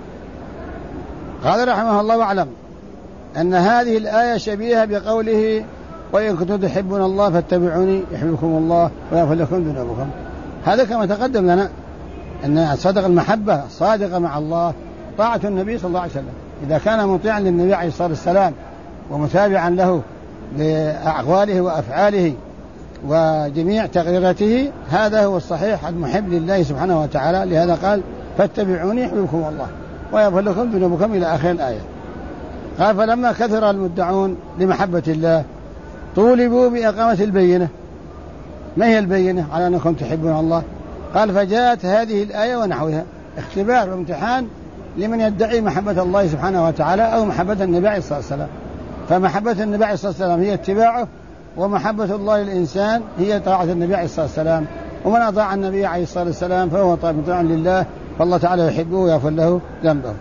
Speaker 1: قال رحمه الله: واعلم أن هذه الآية شبيهة بقوله: وإن كنتم تحبون الله فاتبعوني يحببكم الله ويغفر لكم ذنوبكم. هذا كما تقدم لنا أن صدق المحبة صادقة مع الله طاعة النبي صلى الله عليه وسلم. إذا كان مطيعا للنبي عليه الصلاة والسلام ومتابعا له لأقواله وأفعاله وجميع تقريراته، هذا هو الصحيح المحب لله سبحانه وتعالى. لهذا قال: فاتبعوني يحببكم الله ويغفر لكم ذنوبكم إلى آخر الآية. قال: فلما كثر المدعون لمحبة الله طولبوا بإقامة البينة. ما هي البينة على أنكم تحبون الله؟ قال: فجاءت هذه الآية ونحوها اختبار وامتحان لمن يدعي محبة الله سبحانه وتعالى أو محبة النبي عليه الصلاة والسلام. فمحبة النبي عليه الصلاة والسلام هي اتباعه، ومحبة الله للإنسان هي طاعة النبي عليه الصلاة والسلام. ومن أطاع النبي عليه الصلاة والسلام فهو مطيع لله، فالله تعالى يحبه ويغفر له ذنبه.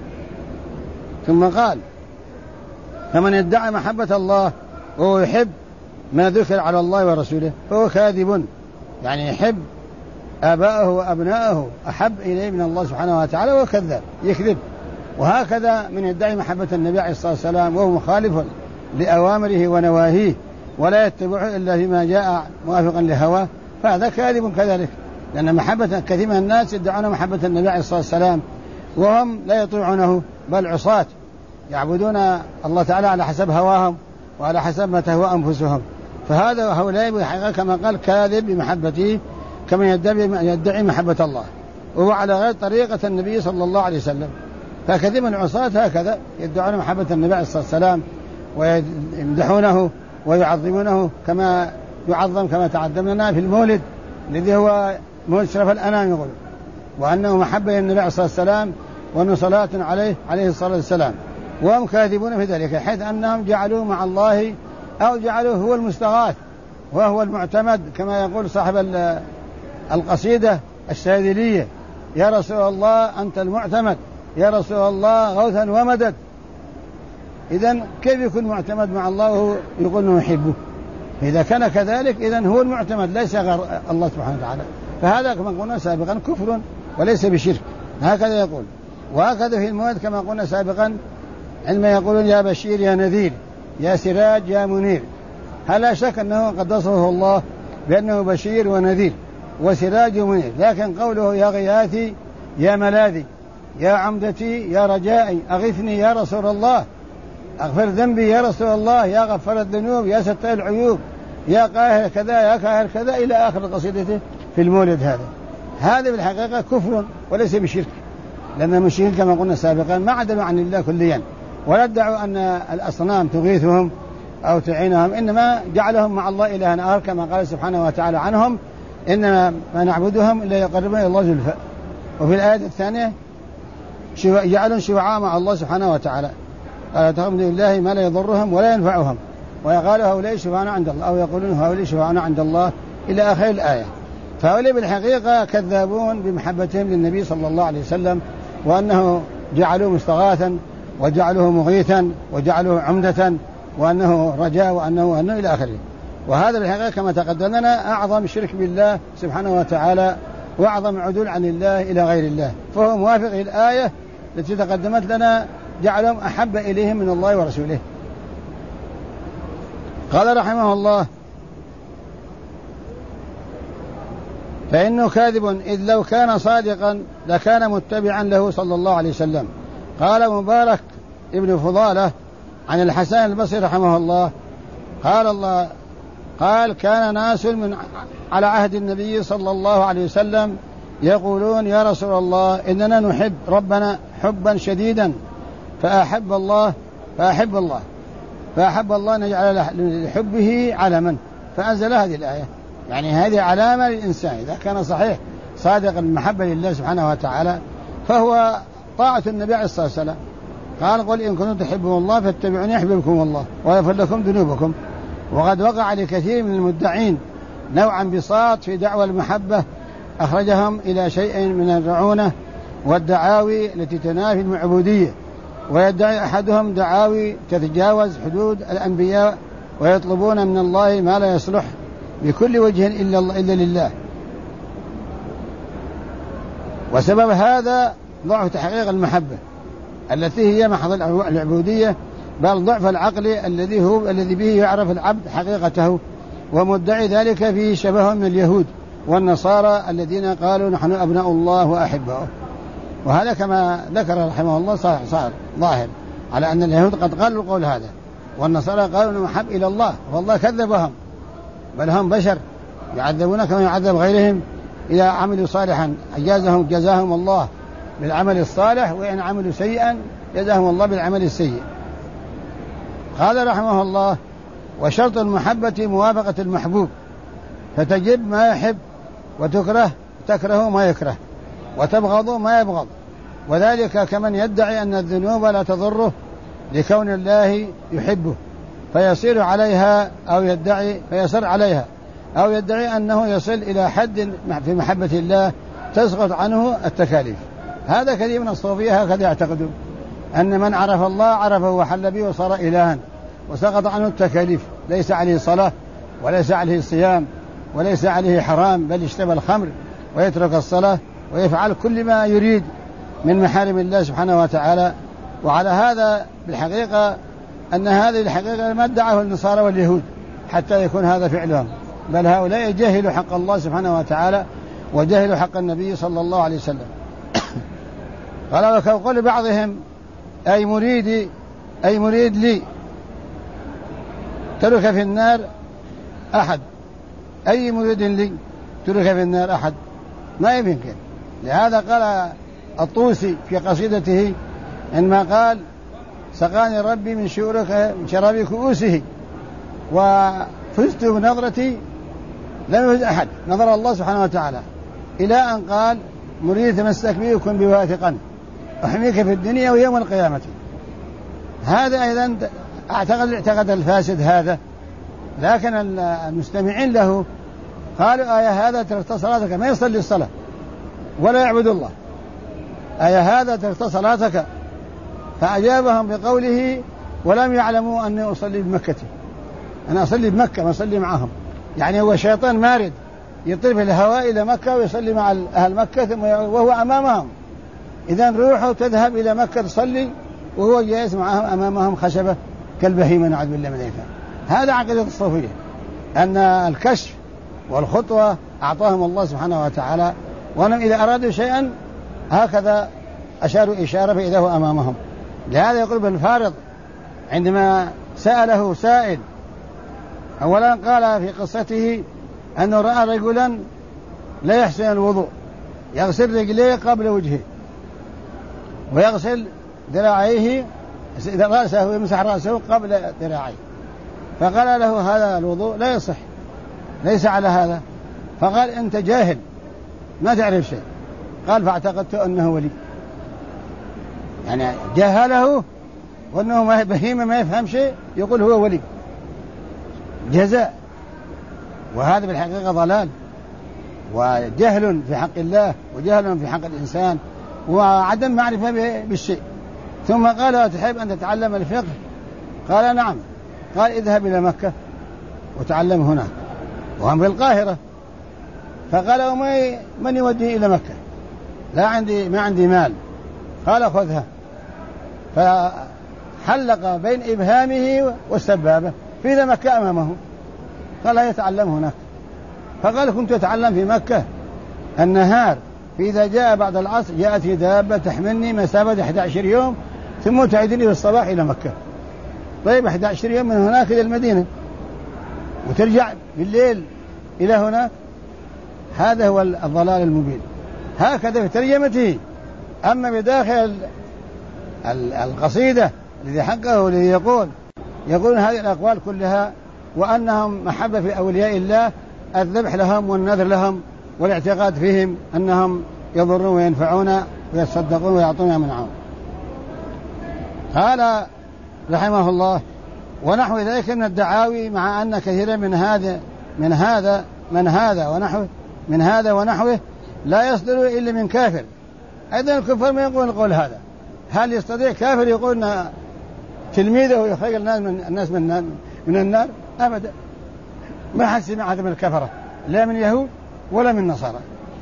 Speaker 1: ثم قال: فمن يدعي محبة الله وهو يحب ما ذكر على الله ورسوله فهو كاذب، يعني يحب آباءه وأبناءه أحب إليه من الله سبحانه وتعالى وكذب، يكذب. وهكذا من يدعي محبة النبي عليه الصلاة والسلام وهو مخالف لأوامره ونواهيه ولا يتبعه إلا فيما جاء موافقا لهواه، فهذا كاذب كذلك. لأن محبة كثير من الناس يدعون محبة النبي عليه الصلاة والسلام وهم لا يطيعونه، بل عصاة يعبدون الله تعالى على حسب هواهم وعلى حسب ما تهوى أنفسهم. فهذا هؤلاء بحقيقة كما قال كاذب بمحبته، كما يدعي محبة الله وهو على غير طريقة النبي صلى الله عليه وسلم. فكثير من العصاة هكذا يدعون محبة النبي عليه الصلاة والسلام ويمدحونه ويعظمونه كما يعظم كما تعلمنا في المولد الذي هو مولد شرف الأنام، يقول وأنه محبة للنبي عليه الصلاة والسلام وأنه صلاة عليه الصلاة والسلام. وهم كاذبون في ذلك، حيث أنهم جعلوه مع الله أو جعلوه هو المستغاث وهو المعتمد، كما يقول صاحب القصيدة الشاذلية: يا رسول الله أنت المعتمد، يا رسول الله غوثا ومدد. إذن كيف يكون معتمد مع الله وهو يقول أنه يحبه؟ إذا كان كذلك إذن هو المعتمد ليس غير الله سبحانه وتعالى. فهذا كما قلنا سابقا كفر وليس بشرك، هكذا يقول. وهكذا في الموعد كما قلنا سابقا عندما يقولون يا بشير يا نذير يا سراج يا منير، هل شك أنه قد وصفه الله بأنه بشير ونذير وسراج ومنير، لكن قوله يا غياثي يا ملاذي يا عمدتي يا رجائي أغثني يا رسول الله، أغفر ذنبي يا رسول الله، يا غفر الذنوب يا ستر العيوب يا قاهر كذا يا قاهر كذا إلى آخر قصيدته في المولد. هذا بالحقيقة كفر وليس بشرك، لأن المشركين كما قلنا سابقا ما عدلوا عن الله كليا ولا ادعوا أن الأصنام تغيثهم أو تعينهم، إنما جعلهم مع الله إلها آخر كما قال سبحانه وتعالى عنهم: إنما ما نعبدهم إلا يقربون إلى الله زلفى. وفي الآية الثانية جعلهم شفعاء مع الله سبحانه وتعالى، قال تقم لله ما لا يضرهم ولا ينفعهم، ويقالوا هؤلاء شفعاء عند الله، أو يقولون هؤلاء شفعاء عند الله إلى آخر الآية. فهؤلاء بالحقيقة كذابون بمحبتهم للنبي صلى الله عليه وسلم، وأنه جعلوه مستغاثا وجعلوه مغيثا وجعلوه عمدة وأنه رجاء وأنه إلى آخره. وهذا بالحقيقة كما تقدمنا أعظم شرك بالله سبحانه وتعالى وأعظم عدول عن الله إلى غير الله، فهو موافق الآية التي تقدمت لنا: جعلهم أحب إليهم من الله ورسوله. قال رحمه الله: فإنه كاذب، إذ لو كان صادقا لكان متبعا له صلى الله عليه وسلم. قال مبارك ابن فضالة عن الحسن البصري رحمه الله قال كان ناس من على عهد النبي صلى الله عليه وسلم يقولون: يا رسول الله إننا نحب ربنا حبا شديدا فأحب الله. فأحب الله أن يجعل لحبه علما، فأنزل هذه الآية. يعني هذه علامة للإنسان إذا كان صحيح صادق المحبة لله سبحانه وتعالى فهو طاعة النبي عليه الصلاة والسلام. قال قل إن كنتم تحبون الله فاتبعوني يحببكم الله ويغفر لكم ذنوبكم. وقد وقع لكثير من المدعين نوعا بساط في دعوى المحبة أخرجهم إلى شيء من الرعونة والدعاوي التي تنافي العبودية، ويدعي أحدهم دعاوي تتجاوز حدود الأنبياء ويطلبون من الله ما لا يصلح بكل وجه إلا لله. وسبب هذا ضعف تحقيق المحبة التي هي محض العبودية، بل ضعف العقل الذي به يعرف العبد حقيقته، ومدعي ذلك فيه شبه من اليهود والنصارى الذين قالوا نحن أبناء الله وأحباؤه. وهذا كما ذكر رحمه الله صار ظاهر على أن اليهود قد قالوا القول هذا، والنصارى قالوا نحب إلى الله، والله كذبهم، بل هم بشر يعذبون كما يعذب غيرهم إذا عملوا صالحا جزاهم الله بالعمل الصالح، وإن عملوا سيئا جزاهم الله بالعمل السيء. قال رحمه الله وشرط المحبة موافقة المحبوب، فتجب ما يحب تكره ما يكره وتبغض ما يبغض، وذلك كمن يدعي أن الذنوب لا تضره لكون الله يحبه فيصر عليها أو يدعي أنه يصل إلى حد في محبة الله تسقط عنه التكاليف. هذا كثير من الصوفية هكذا يعتقدون أن من عرف الله عرفه وحل به وصار إلها وسقط عنه التكاليف، ليس عليه صلاة وليس عليه صيام وليس عليه حرام، بل يشتبه الخمر ويترك الصلاة ويفعل كل ما يريد من محارم الله سبحانه وتعالى. وعلى هذا بالحقيقة أن هذه الحقيقة ما ادعاه النصارى واليهود حتى يكون هذا فعلهم، بل هؤلاء جهلوا حق الله سبحانه وتعالى وجهلوا حق النبي صلى الله عليه وسلم. قال وكقول بعضهم أي مريد لي ترك في النار أحد، أي مريد لي ترك في النار أحد، ما يمكن. لهذا قال الطوسي في قصيدته عندما قال سقاني ربي من شراب كؤوسه وفزت بنظرتي لم يفز أحد، نظر الله سبحانه وتعالى، إلى أن قال مريد تمسك بي وكن بواثقا أحميك في الدنيا ويوم القيامة. هذا أيضا اعتقد الفاسد هذا، لكن المستمعين له قالوا آية هذا تركت صلاتك، ما يصلي الصلاة ولا يعبد الله، آية هذا تركت صلاتك. فأجابهم بقوله ولم يعلموا أني أصلي بمكة، أنا أصلي بمكة ما أصلي معهم. يعني هو شيطان مارد يطير في الهواء إلى مكة ويصلي مع أهل مكة وهو أمامهم، إذا روحه تذهب إلى مكة تصلي وهو جالس معهم أمامهم خشبة كالبهيمة، نعوذ بالله من ذلك. هذا عقيدة الصوفية، أن الكشف والخطوة أعطاهم الله سبحانه وتعالى، وأنهم إذا أرادوا شيئا هكذا أشاروا إشارة فإذا هو أمامهم. لهذا يقول ابن الفارض عندما سأله سائل، أولا قال في قصته أنه رأى رجلا لا يحسن الوضوء يغسل رجليه قبل وجهه ويغسل ذراعيه رأسه ويمسح رأسه قبل ذراعيه، فقال له هذا الوضوء لا يصح، ليس على هذا. فقال أنت جاهل ما تعرف شيء. قال فاعتقدت أنه ولي، يعني جهله وأنه بهيمة ما يفهم شيء يقول هو ولي جزاء. وهذا بالحقيقة ضلال وجهل في حق الله وجهل في حق الإنسان وعدم معرفة بالشيء. ثم قال أتحب أن تتعلم الفقه؟ قال نعم. قال اذهب إلى مكة وتعلم هناك، وهم في القاهرة. فقال من يوديه إلى مكة؟ ما عندي مال. قال خذها، فحلق بين إبهامه والسبابة في ذا مكة أمامه، قال يتعلم هناك. فقال كنت أتعلم في مكة النهار، فإذا جاء بعد العصر جاءت دابة تحملني مسافة 11 يوم ثم تعيدني في الصباح إلى مكة. طيب 11 يوم من هناك إلى المدينة وترجع بالليل إلى هناك، هذا هو الضلال المبين. هكذا في ترجمته. أما بداخل القصيدة الذي حقه الذي يقول يقولون هذه الأقوال كلها وأنهم محبة في أولياء الله الذبح لهم والنذر لهم والاعتقاد فيهم أنهم يضرون وينفعون ويتصدقون ويعطون ويمنعون. قال رحمه الله: ونحو ذلك من الدعاوي، مع أن كثيرا من هذا ونحوه لا يصدر إلا من كافر. أيضا الكفار ما يقول القول هذا. هل يستطيع كافر يقول أن تلميذه يخرج الناس من النار؟ أبدا، ما حد سمع هذا من الكفرة، لا من يهود ولا من نصارى.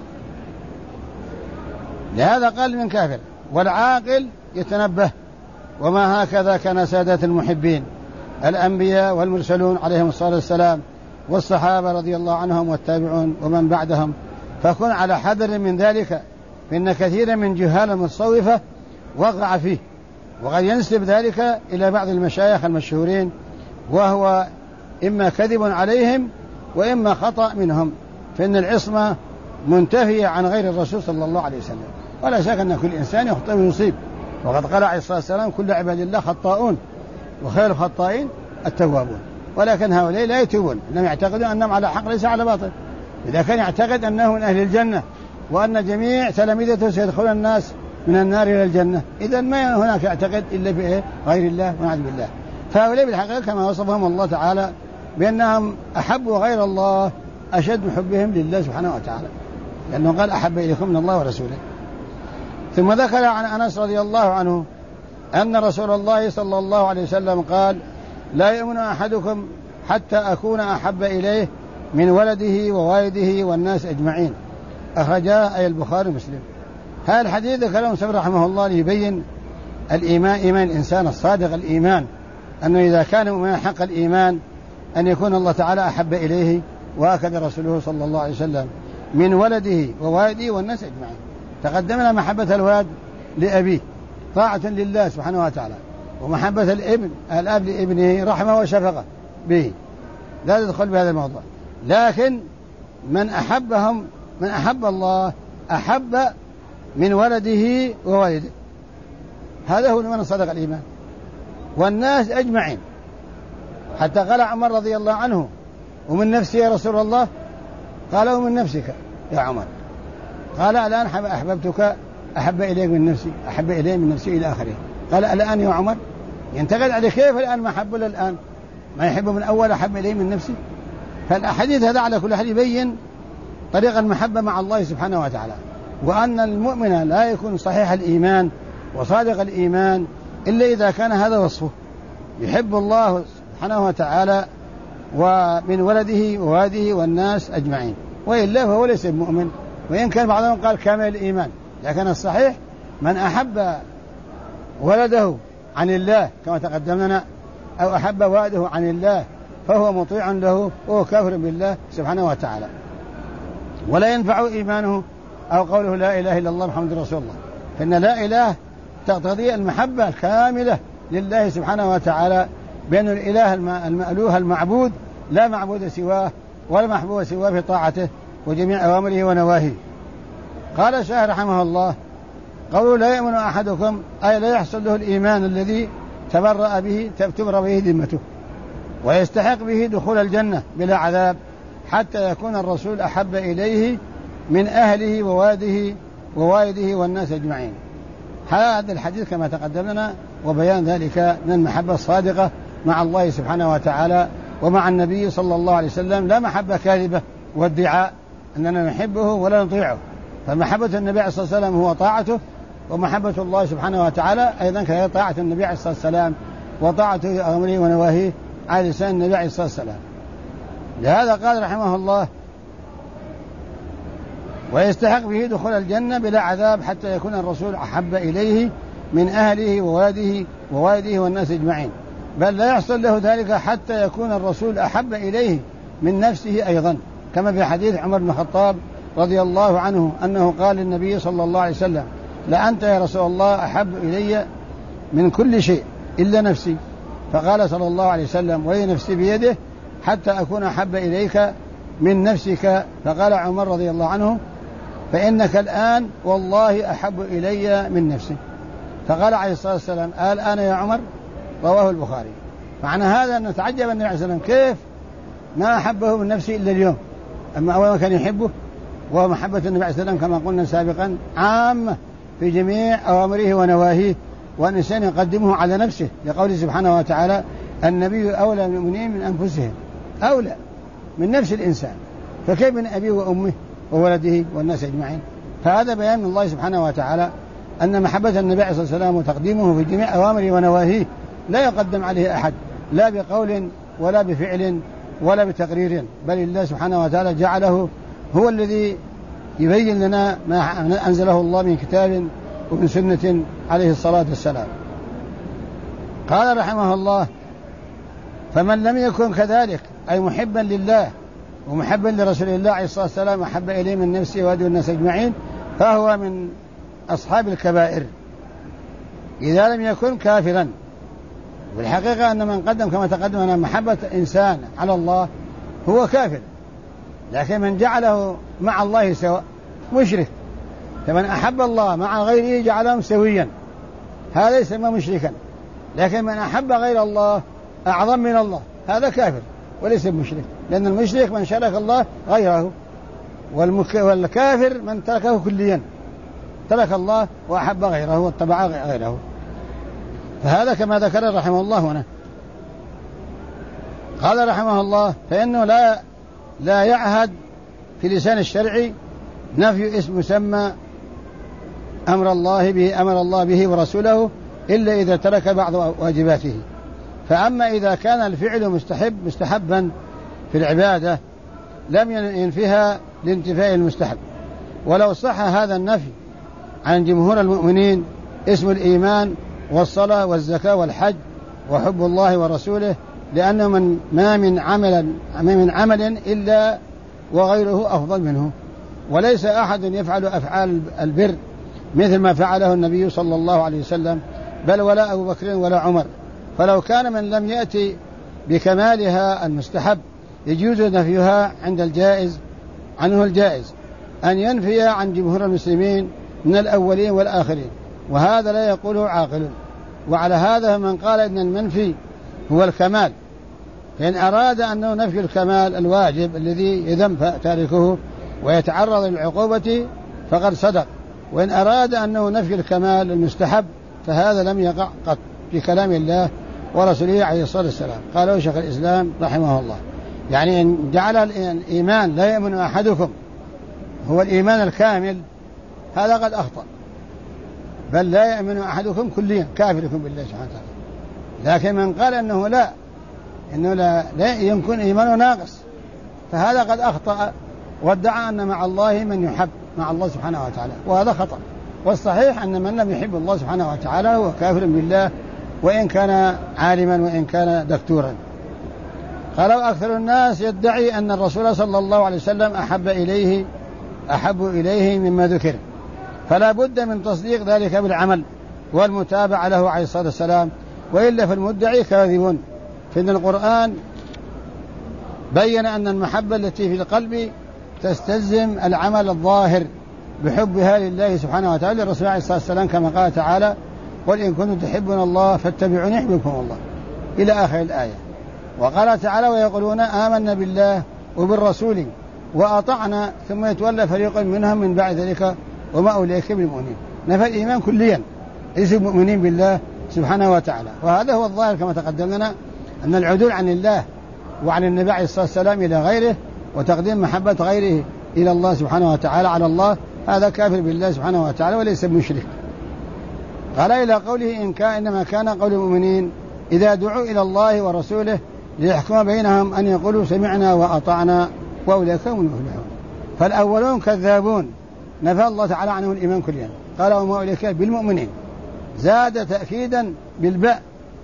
Speaker 1: لهذا قال من كافر. والعاقل يتنبه، وما هكذا كان سادات المحبين الأنبياء والمرسلون عليهم الصلاة والسلام والصحابة رضي الله عنهم والتابعون ومن بعدهم. فكن على حذر من ذلك، فإن كثيرا من جهال المتصوفة وقع فيه، وقد ينسب ذلك إلى بعض المشايخ المشهورين، وهو إما كذب عليهم وإما خطأ منهم، فإن العصمة منتفية عن غير الرسول صلى الله عليه وسلم. ولا شك أن كل إنسان يخطئ ويصيب، وقد قال عليه الصلاة والسلام: كل عباد الله خطاؤون وخير الخطائين التوابون. ولكن هؤلاء لا يتوبون، إنهم يعتقدون أنهم على حق ليس على باطل. إذا كان يعتقد أنه من أهل الجنة وأن جميع تلاميذته سيدخلون الناس من النار إلى الجنة، إذا ما هناك يعتقد إلا بغير الله ونعوذ بالله. فهؤلاء بالحقيقة كما وصفهم الله تعالى بأنهم أحبوا غير الله أشد من حبهم لله سبحانه وتعالى، لأنه قال: أحب إليكم من الله ورسوله. ثم ذكر عن أنس رضي الله عنه أن رسول الله صلى الله عليه وسلم قال: لا يؤمن أحدكم حتى أكون أحب إليه من ولده ووالده والناس أجمعين. أخرجاه أي البخاري ومسلم. هذا الحديث ذكره مسلم رحمه الله ليبين الإيمان، إيمان الإنسان الصادق الإيمان، أنه إذا كان مؤمنا حق الإيمان أن يكون الله تعالى أحب إليه، وهكذا رسوله صلى الله عليه وسلم، من ولده ووالده والناس أجمعين. تقدمنا محبة الولد لأبيه طاعة لله سبحانه وتعالى، ومحبة الأب لابنه رحمة وشفقة به، لا تدخل بهذا الموضوع. لكن من أحب الله أحب من ولده ووالده، هذا هو من صدق الإيمان، والناس أجمعين. حتى قال عمر رضي الله عنه: ومن نفسي يا رسول الله؟ قال: ومن نفسك يا عمر. قال: الآن أحببتك أحب إليك من نفسي، أحب إليه من نفسي إلى آخره. قال: الآن يا عمر؟ ينتقد عليه كيف الآن ما أحب له الآن، ما يحب من أول أحب إليه من نفسي. فالحديث هذا على كل حال يبين طريق المحبة مع الله سبحانه وتعالى، وأن المؤمن لا يكون صحيح الإيمان وصادق الإيمان إلا إذا كان هذا وصفه، يحب الله سبحانه وتعالى ومن ولده ووالده والناس أجمعين، وإلا فهو ليس مؤمن. وإن كان بعضهم قال كامل الإيمان، لكن الصحيح من أحب ولده عن الله كما تقدم لنا، أو أحب والده عن الله، فهو مطيع له وهو كافر بالله سبحانه وتعالى، ولا ينفع إيمانه أو قوله لا إله إلا الله محمد رسول الله. فإن لا إله تقتضي المحبة الكاملة لله سبحانه وتعالى، بأن الإله المألوه المعبود لا معبود سواه ولا محبوب سواه في طاعته وجميع أوامره ونواهيه. قال الشيخ رحمه الله: قوله لا يؤمن أحدكم أي لا يحصل له الإيمان الذي تبرأ به ذمته ويستحق به دخول الجنة بلا عذاب، حتى يكون الرسول أحب إليه من أهله ووالده والناس أجمعين. هذا الحديث كما تقدم لنا، وبيان ذلك من المحبة الصادقة مع الله سبحانه وتعالى ومع النبي صلى الله عليه وسلم، لا محبة كاذبة وادعاء أننا نحبه ولا نطيعه. فمحبة النبي عليه الصلاة والسلام هو طاعته، ومحبة الله سبحانه وتعالى أيضا كهي طاعة النبي عليه الصلاة والسلام وطاعته أمره ونواهيه على لسان النبي عليه الصلاة والسلام. لهذا قال رحمه الله: ويستحق به دخول الجنة بلا عذاب، حتى يكون الرسول أحب إليه من أهله ووالده والناس أجمعين. بل لا يحصل له ذلك حتى يكون الرسول أحب إليه من نفسه أيضا، كما في حديث عمر بن الخطاب رضي الله عنه أنه قال للنبي صلى الله عليه وسلم: لأنت يا رسول الله أحب إلي من كل شيء إلا نفسي. فقال صلى الله عليه وسلم: وهي نفسي بيده حتى أكون أحب إليك من نفسك. فقال عمر رضي الله عنه: فإنك الآن والله أحب إلي من نفسي. فقال عليه الصلاة والسلام: الآن يا عمر؟ رواه البخاري. معنى هذا أن نتعجب النبي عليه الصلاة والسلام كيف ما أحبه من نفسه إلا اليوم، أما أول ما كان يحبه. ومحبة النبي عليه الصلاة والسلام كما قلنا سابقا عامة في جميع أوامره ونواهيه، وأن الإنسان يقدمه على نفسه، لقوله سبحانه وتعالى النبي أولى بالمؤمنين من أنفسهم، أولى من نفس الإنسان، فكيف من أبيه وأمه وولده والناس أجمعين. فهذا بيان من الله سبحانه وتعالى أن محبة النبي عليه الصلاة والسلام وتقديمه في جميع أوامره ونواهيه لا يقدم عليه أحد، لا بقول ولا بفعل ولا بتقرير، بل الله سبحانه وتعالى جعله هو الذي يبين لنا ما أنزله الله من كتاب ومن سنة عليه الصلاة والسلام. قال رحمه الله: فمن لم يكن كذلك، أي محبا لله ومحبا لرسول الله عليه الصلاة والسلام أحب إليه من نفسه وأهله الناس أجمعين، فهو من أصحاب الكبائر إذا لم يكن كافرا. والحقيقة أن من قدم كما تقدم أن محبة إنسان على الله هو كافر، لكن من جعله مع الله سواء مشرك. فمن أحب الله مع غيره جعلهم سويا، هذا يسمى مشركا. لكن من أحب غير الله أعظم من الله هذا كافر وليس مشرك، لأن المشرك من شرك الله غيره، والكافر من تركه كليا، ترك الله وأحب غيره واتبع غيره. فهذا كما ذكر رحمه الله هنا. قال رحمه الله: فإنه لا يعهد في لسان الشرع نفي اسم مسمى أمر الله به ورسوله إلا إذا ترك بعض واجباته. فأما إذا كان الفعل مستحبا في العبادة لم ينفها لانتفاء المستحب. ولو صح هذا النفي عن جمهور المؤمنين اسم الإيمان والصلاة والزكاة والحج وحب الله ورسوله، لأنه ما من عمل إلا وغيره أفضل منه، وليس أحد يفعل أفعال البر مثل ما فعله النبي صلى الله عليه وسلم، بل ولا أبو بكر ولا عمر. فلو كان من لم يأتي بكمالها المستحب يجوز نفيها عند عنه الجائز أن ينفي عن جمهور المسلمين من الأولين والآخرين، وهذا لا يقوله عاقل. وعلى هذا من قال إن المنفي هو الكمال، فإن أراد أنه نفي الكمال الواجب الذي يذم تاركه ويتعرض للعقوبة فقد صدق، وإن أراد أنه نفي الكمال المستحب فهذا لم يقع قط في كلام الله ورسوله عليه الصلاة والسلام. قاله شيخ الإسلام رحمه الله، يعني إن جعل الإيمان لا يؤمن أحدكم هو الإيمان الكامل هذا قد أخطأ، بل لا يؤمن أحدكم كليا كافركم بالله سبحانه وتعالى. لكن من قال أنه لا يمكن إيمانه ناقص فهذا قد أخطأ وادعى أن مع الله من يحب مع الله سبحانه وتعالى، وهذا خطأ. والصحيح أن من لم يحب الله سبحانه وتعالى هو كافر بالله وإن كان عالما وإن كان دكتورا. قالوا أكثر الناس يدعي أن الرسول صلى الله عليه وسلم أحب إليه مما ذكر، فلا بد من تصديق ذلك بالعمل والمتابعة له عليه الصلاة والسلام، وإلا فالمدعي كاذبون. فإن القرآن بين أن المحبة التي في القلب تستلزم العمل الظاهر بحبها لله سبحانه وتعالى للرسول عليه الصلاة والسلام، كما قال تعالى: قل إن كنتم تحبون الله فاتبعوني يحببكم الله، إلى آخر الآية. وقال تعالى: ويقولون آمنا بالله وبالرسول وأطعنا ثم يتولى فريق منهم من بعد ذلك وما أولئك بالمؤمنين. نفى الإيمان كليا، ليسوا مؤمنين بالله سبحانه وتعالى. وهذا هو الظاهر كما تقدم لنا، أن العدول عن الله وعن النبي عليه الصلاة والسلام إلى غيره وتقديم محبة غيره إلى الله سبحانه وتعالى على الله، هذا كافر بالله سبحانه وتعالى وليس مشرك. قال إلى قوله إنما كان قول المؤمنين إذا دعوا إلى الله ورسوله ليحكم بينهم أن يقولوا سمعنا وأطعنا وأولئك هم المفلحون. فالأولون كذابون نفى الله تعالى عنهم الإيمان كليا، قال وما أولئك بالمؤمنين، زاد تأكيدا بالباء.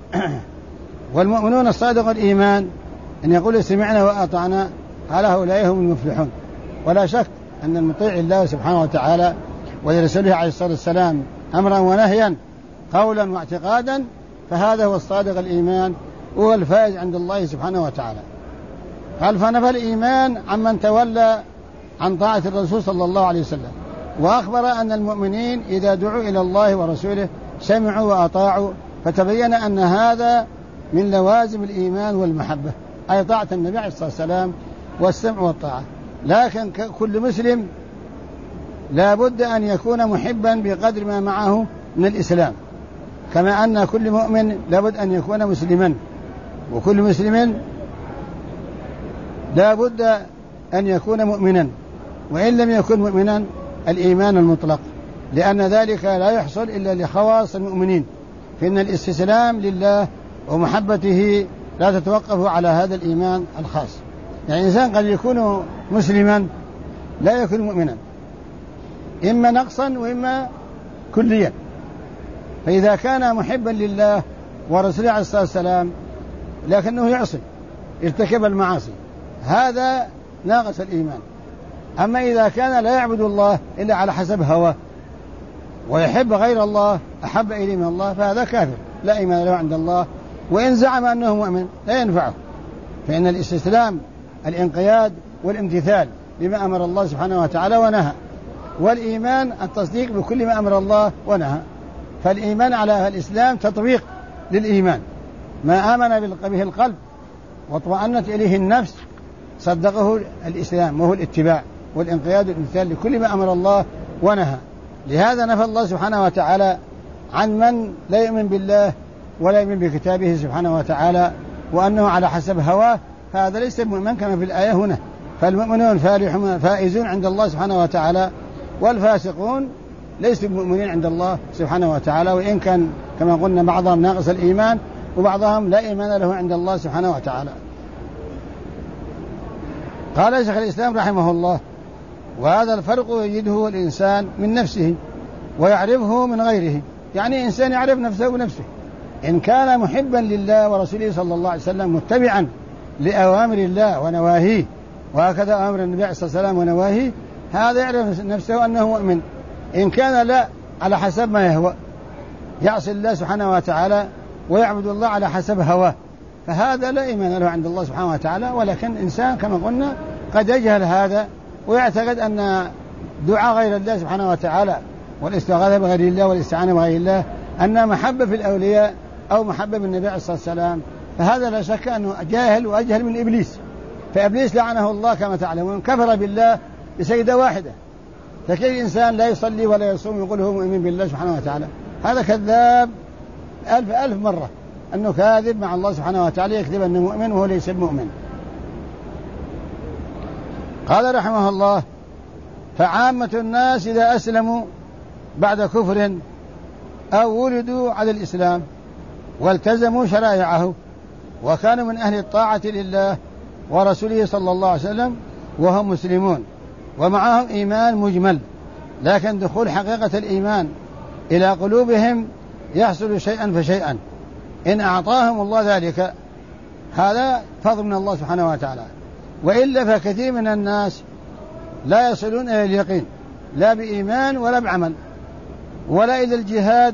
Speaker 1: والمؤمنون الصادق الإيمان أن يقولوا سمعنا وأطعنا، قال هؤلاء هم المفلحون. ولا شك أن المطيع الله سبحانه وتعالى ولرسوله عليه الصلاة والسلام أمرا ونهيا قولا واعتقادا، فهذا هو الصادق الإيمان وهو الفائز عند الله سبحانه وتعالى. قال فنفى الإيمان عمن تولى عن طاعة الرسول صلى الله عليه وسلم، وأخبر أن المؤمنين إذا دعوا إلى الله ورسوله سمعوا وأطاعوا، فتبين أن هذا من لوازم الإيمان والمحبة، أي طاعة النبي عليه الصلاة والسلام والسمع والطاعة. لكن كل مسلم لا بد أن يكون محبا بقدر ما معه من الإسلام، كما أن كل مؤمن لا بد أن يكون مسلما، وكل مسلم لا بد أن يكون مؤمنا، وإن لم يكن مؤمنا الإيمان المطلق، لأن ذلك لا يحصل إلا لخواص المؤمنين، فإن الاستسلام لله ومحبته لا تتوقف على هذا الإيمان الخاص. يعني الإنسان قد يكون مسلما لا يكون مؤمنا، إما نقصا وإما كليا. فإذا كان محبا لله ورسوله عليه الصلاة والسلام لكنه يعصي ارتكب المعاصي، هذا ناقص الإيمان. أما إذا كان لا يعبد الله إلا على حسب هواه ويحب غير الله أحب إليه من الله، فهذا كافر لا إيمان له عند الله، وإن زعم أنه مؤمن لا ينفعه، فإن الاستسلام الانقياد والامتثال لما أمر الله سبحانه وتعالى ونهى، والإيمان التصديق بكل ما أمر الله ونهى. فالإيمان على الإسلام تطبيق للإيمان، ما آمن به القلب واطمأنت إليه النفس صدقه الإسلام، وهو الاتباع والانقياد والامتثال لكل ما أمر الله ونهى. لهذا نفى الله سبحانه وتعالى عن من لا يؤمن بالله ولا يؤمن بكتابه سبحانه وتعالى وأنه على حسب هواه، فهذا ليس مؤمن كما في الآية هنا. فالمؤمنون فائزون عند الله سبحانه وتعالى، والفاسقون ليسوا مؤمنين عند الله سبحانه وتعالى، وإن كان كما قلنا بعضهم ناقص الإيمان وبعضهم لا إيمان له عند الله سبحانه وتعالى. قال شيخ الإسلام رحمه الله: وهذا الفرق يجده الإنسان من نفسه ويعرفه من غيره. يعني إنسان يعرف نفسه بنفسه، إن كان محبا لله ورسوله صلى الله عليه وسلم متبعا لأوامر الله ونواهيه، وهكذا أمر النبي عليه الصلاة والسلام ونواهيه، هذا يعرف نفسه أنه مؤمن. إن كان لا على حسب ما يهوى، يعصي الله سبحانه وتعالى ويعبد الله على حسب هواه، فهذا لا إيمان له عند الله سبحانه وتعالى. ولكن إنسان كما قلنا قد يجهل هذا ويعتقد أن دعاء غير الله سبحانه وتعالى والاستغاثة بغير الله والاستعانة بغير الله أن محبة في الأولياء أو محبة بالنبي عليه الصلاة والسلام، فهذا لا شك أنه جاهل وأجهل من إبليس. فإبليس لعنه الله كما تعلمون كفر بالله بسجدة واحدة، فكيف إنسان لا يصلي ولا يصوم يقول هو مؤمن بالله سبحانه وتعالى؟ هذا كذاب ألف مرة، أنه كاذب مع الله سبحانه وتعالى، يكذب أنه مؤمن وهو ليس مؤمن. قال رحمه الله: فعامة الناس إذا أسلموا بعد كفر أو ولدوا على الإسلام والتزموا شرائعه وكانوا من أهل الطاعة لله ورسوله صلى الله عليه وسلم وهم مسلمون ومعهم إيمان مجمل، لكن دخول حقيقة الإيمان إلى قلوبهم يحصل شيئا فشيئا، إن أعطاهم الله ذلك هذا فضل من الله سبحانه وتعالى، وإلا فكثير من الناس لا يصلون إلى اليقين لا بإيمان ولا بعمل ولا إلى الجهاد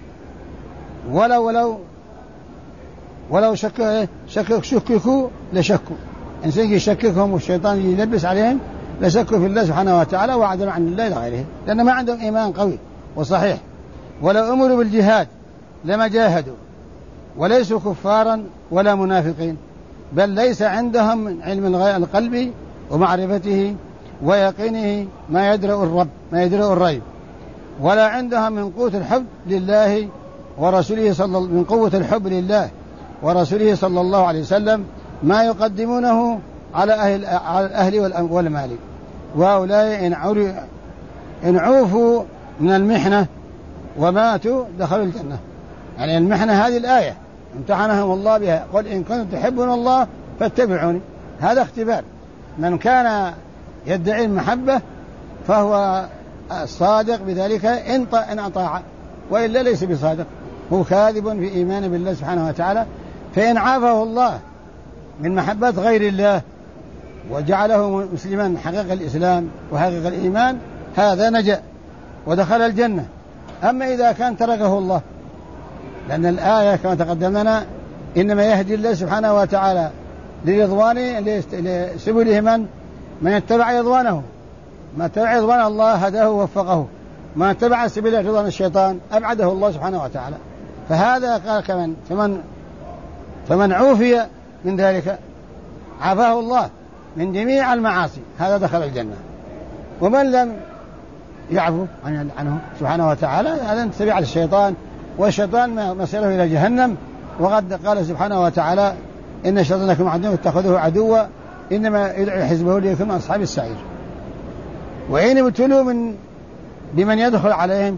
Speaker 1: ولو شككوا لشكوا، إنسان يشككهم والشيطان يلبس عليهم لشكوا في الله سبحانه وتعالى وعدلوا عن الله لغيره، لأن ما عندهم إيمان قوي وصحيح. ولو أمروا بالجهاد لما جاهدوا، وليسوا كفارا ولا منافقين، بل ليس عندهم من علم القلب ومعرفته ويقينه ما يدرأ الريب، ولا عندهم من قوة الحب لله ورسوله من قوة الحب لله ورسوله صلى الله عليه وسلم ما يقدمونه على الأهل والمال. وهؤلاء إن عوفوا من المحنة وماتوا دخلوا الجنة. يعني المحنة هذه الآية امتحنهم الله بها: قل إن كنتم تحبون الله فاتبعوني. هذا اختبار، من كان يدعي المحبة فهو صادق بذلك إن أطاع، وإلا ليس بصادق، هو كاذب في إيمان بالله سبحانه وتعالى. فإن عافه الله من محبة غير الله وجعله مسلما حقيقة الإسلام وحقيقة الإيمان، هذا نجا ودخل الجنة. أما إذا كان تركه الله، لأن الآية كما تقدم لنا إنما يهدي الله سبحانه وتعالى لرضوانه لسبله من اتبع رضوانه، ما اتبع رضوان الله هداه ووفقه، ما اتبع سبيل رضوان الشيطان أبعده الله سبحانه وتعالى. فهذا قال كمان: فمن فمن عوفي من ذلك عافاه الله من جميع المعاصي، هذا دخل الجنة. ومن لم يعفو عنه سبحانه وتعالى هذا تبع الشيطان، والشيطان مصيره إلى جهنم. وقد قال سبحانه وتعالى إن الشيطان لكم عدو اتخذوه عدوا إنما يدعو حزبه ليكون من أصحاب السعير. وإن ابتلوا بمن يدخل عليهم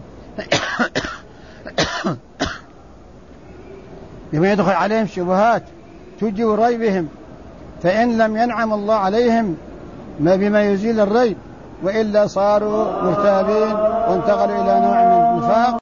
Speaker 1: بمن يدخل عليهم شبهات توجب ريبهم، فإن لم ينعم الله عليهم ما بما يزيل الريب وإلا صاروا مرتابين وانتقلوا إلى نوع من النفاق.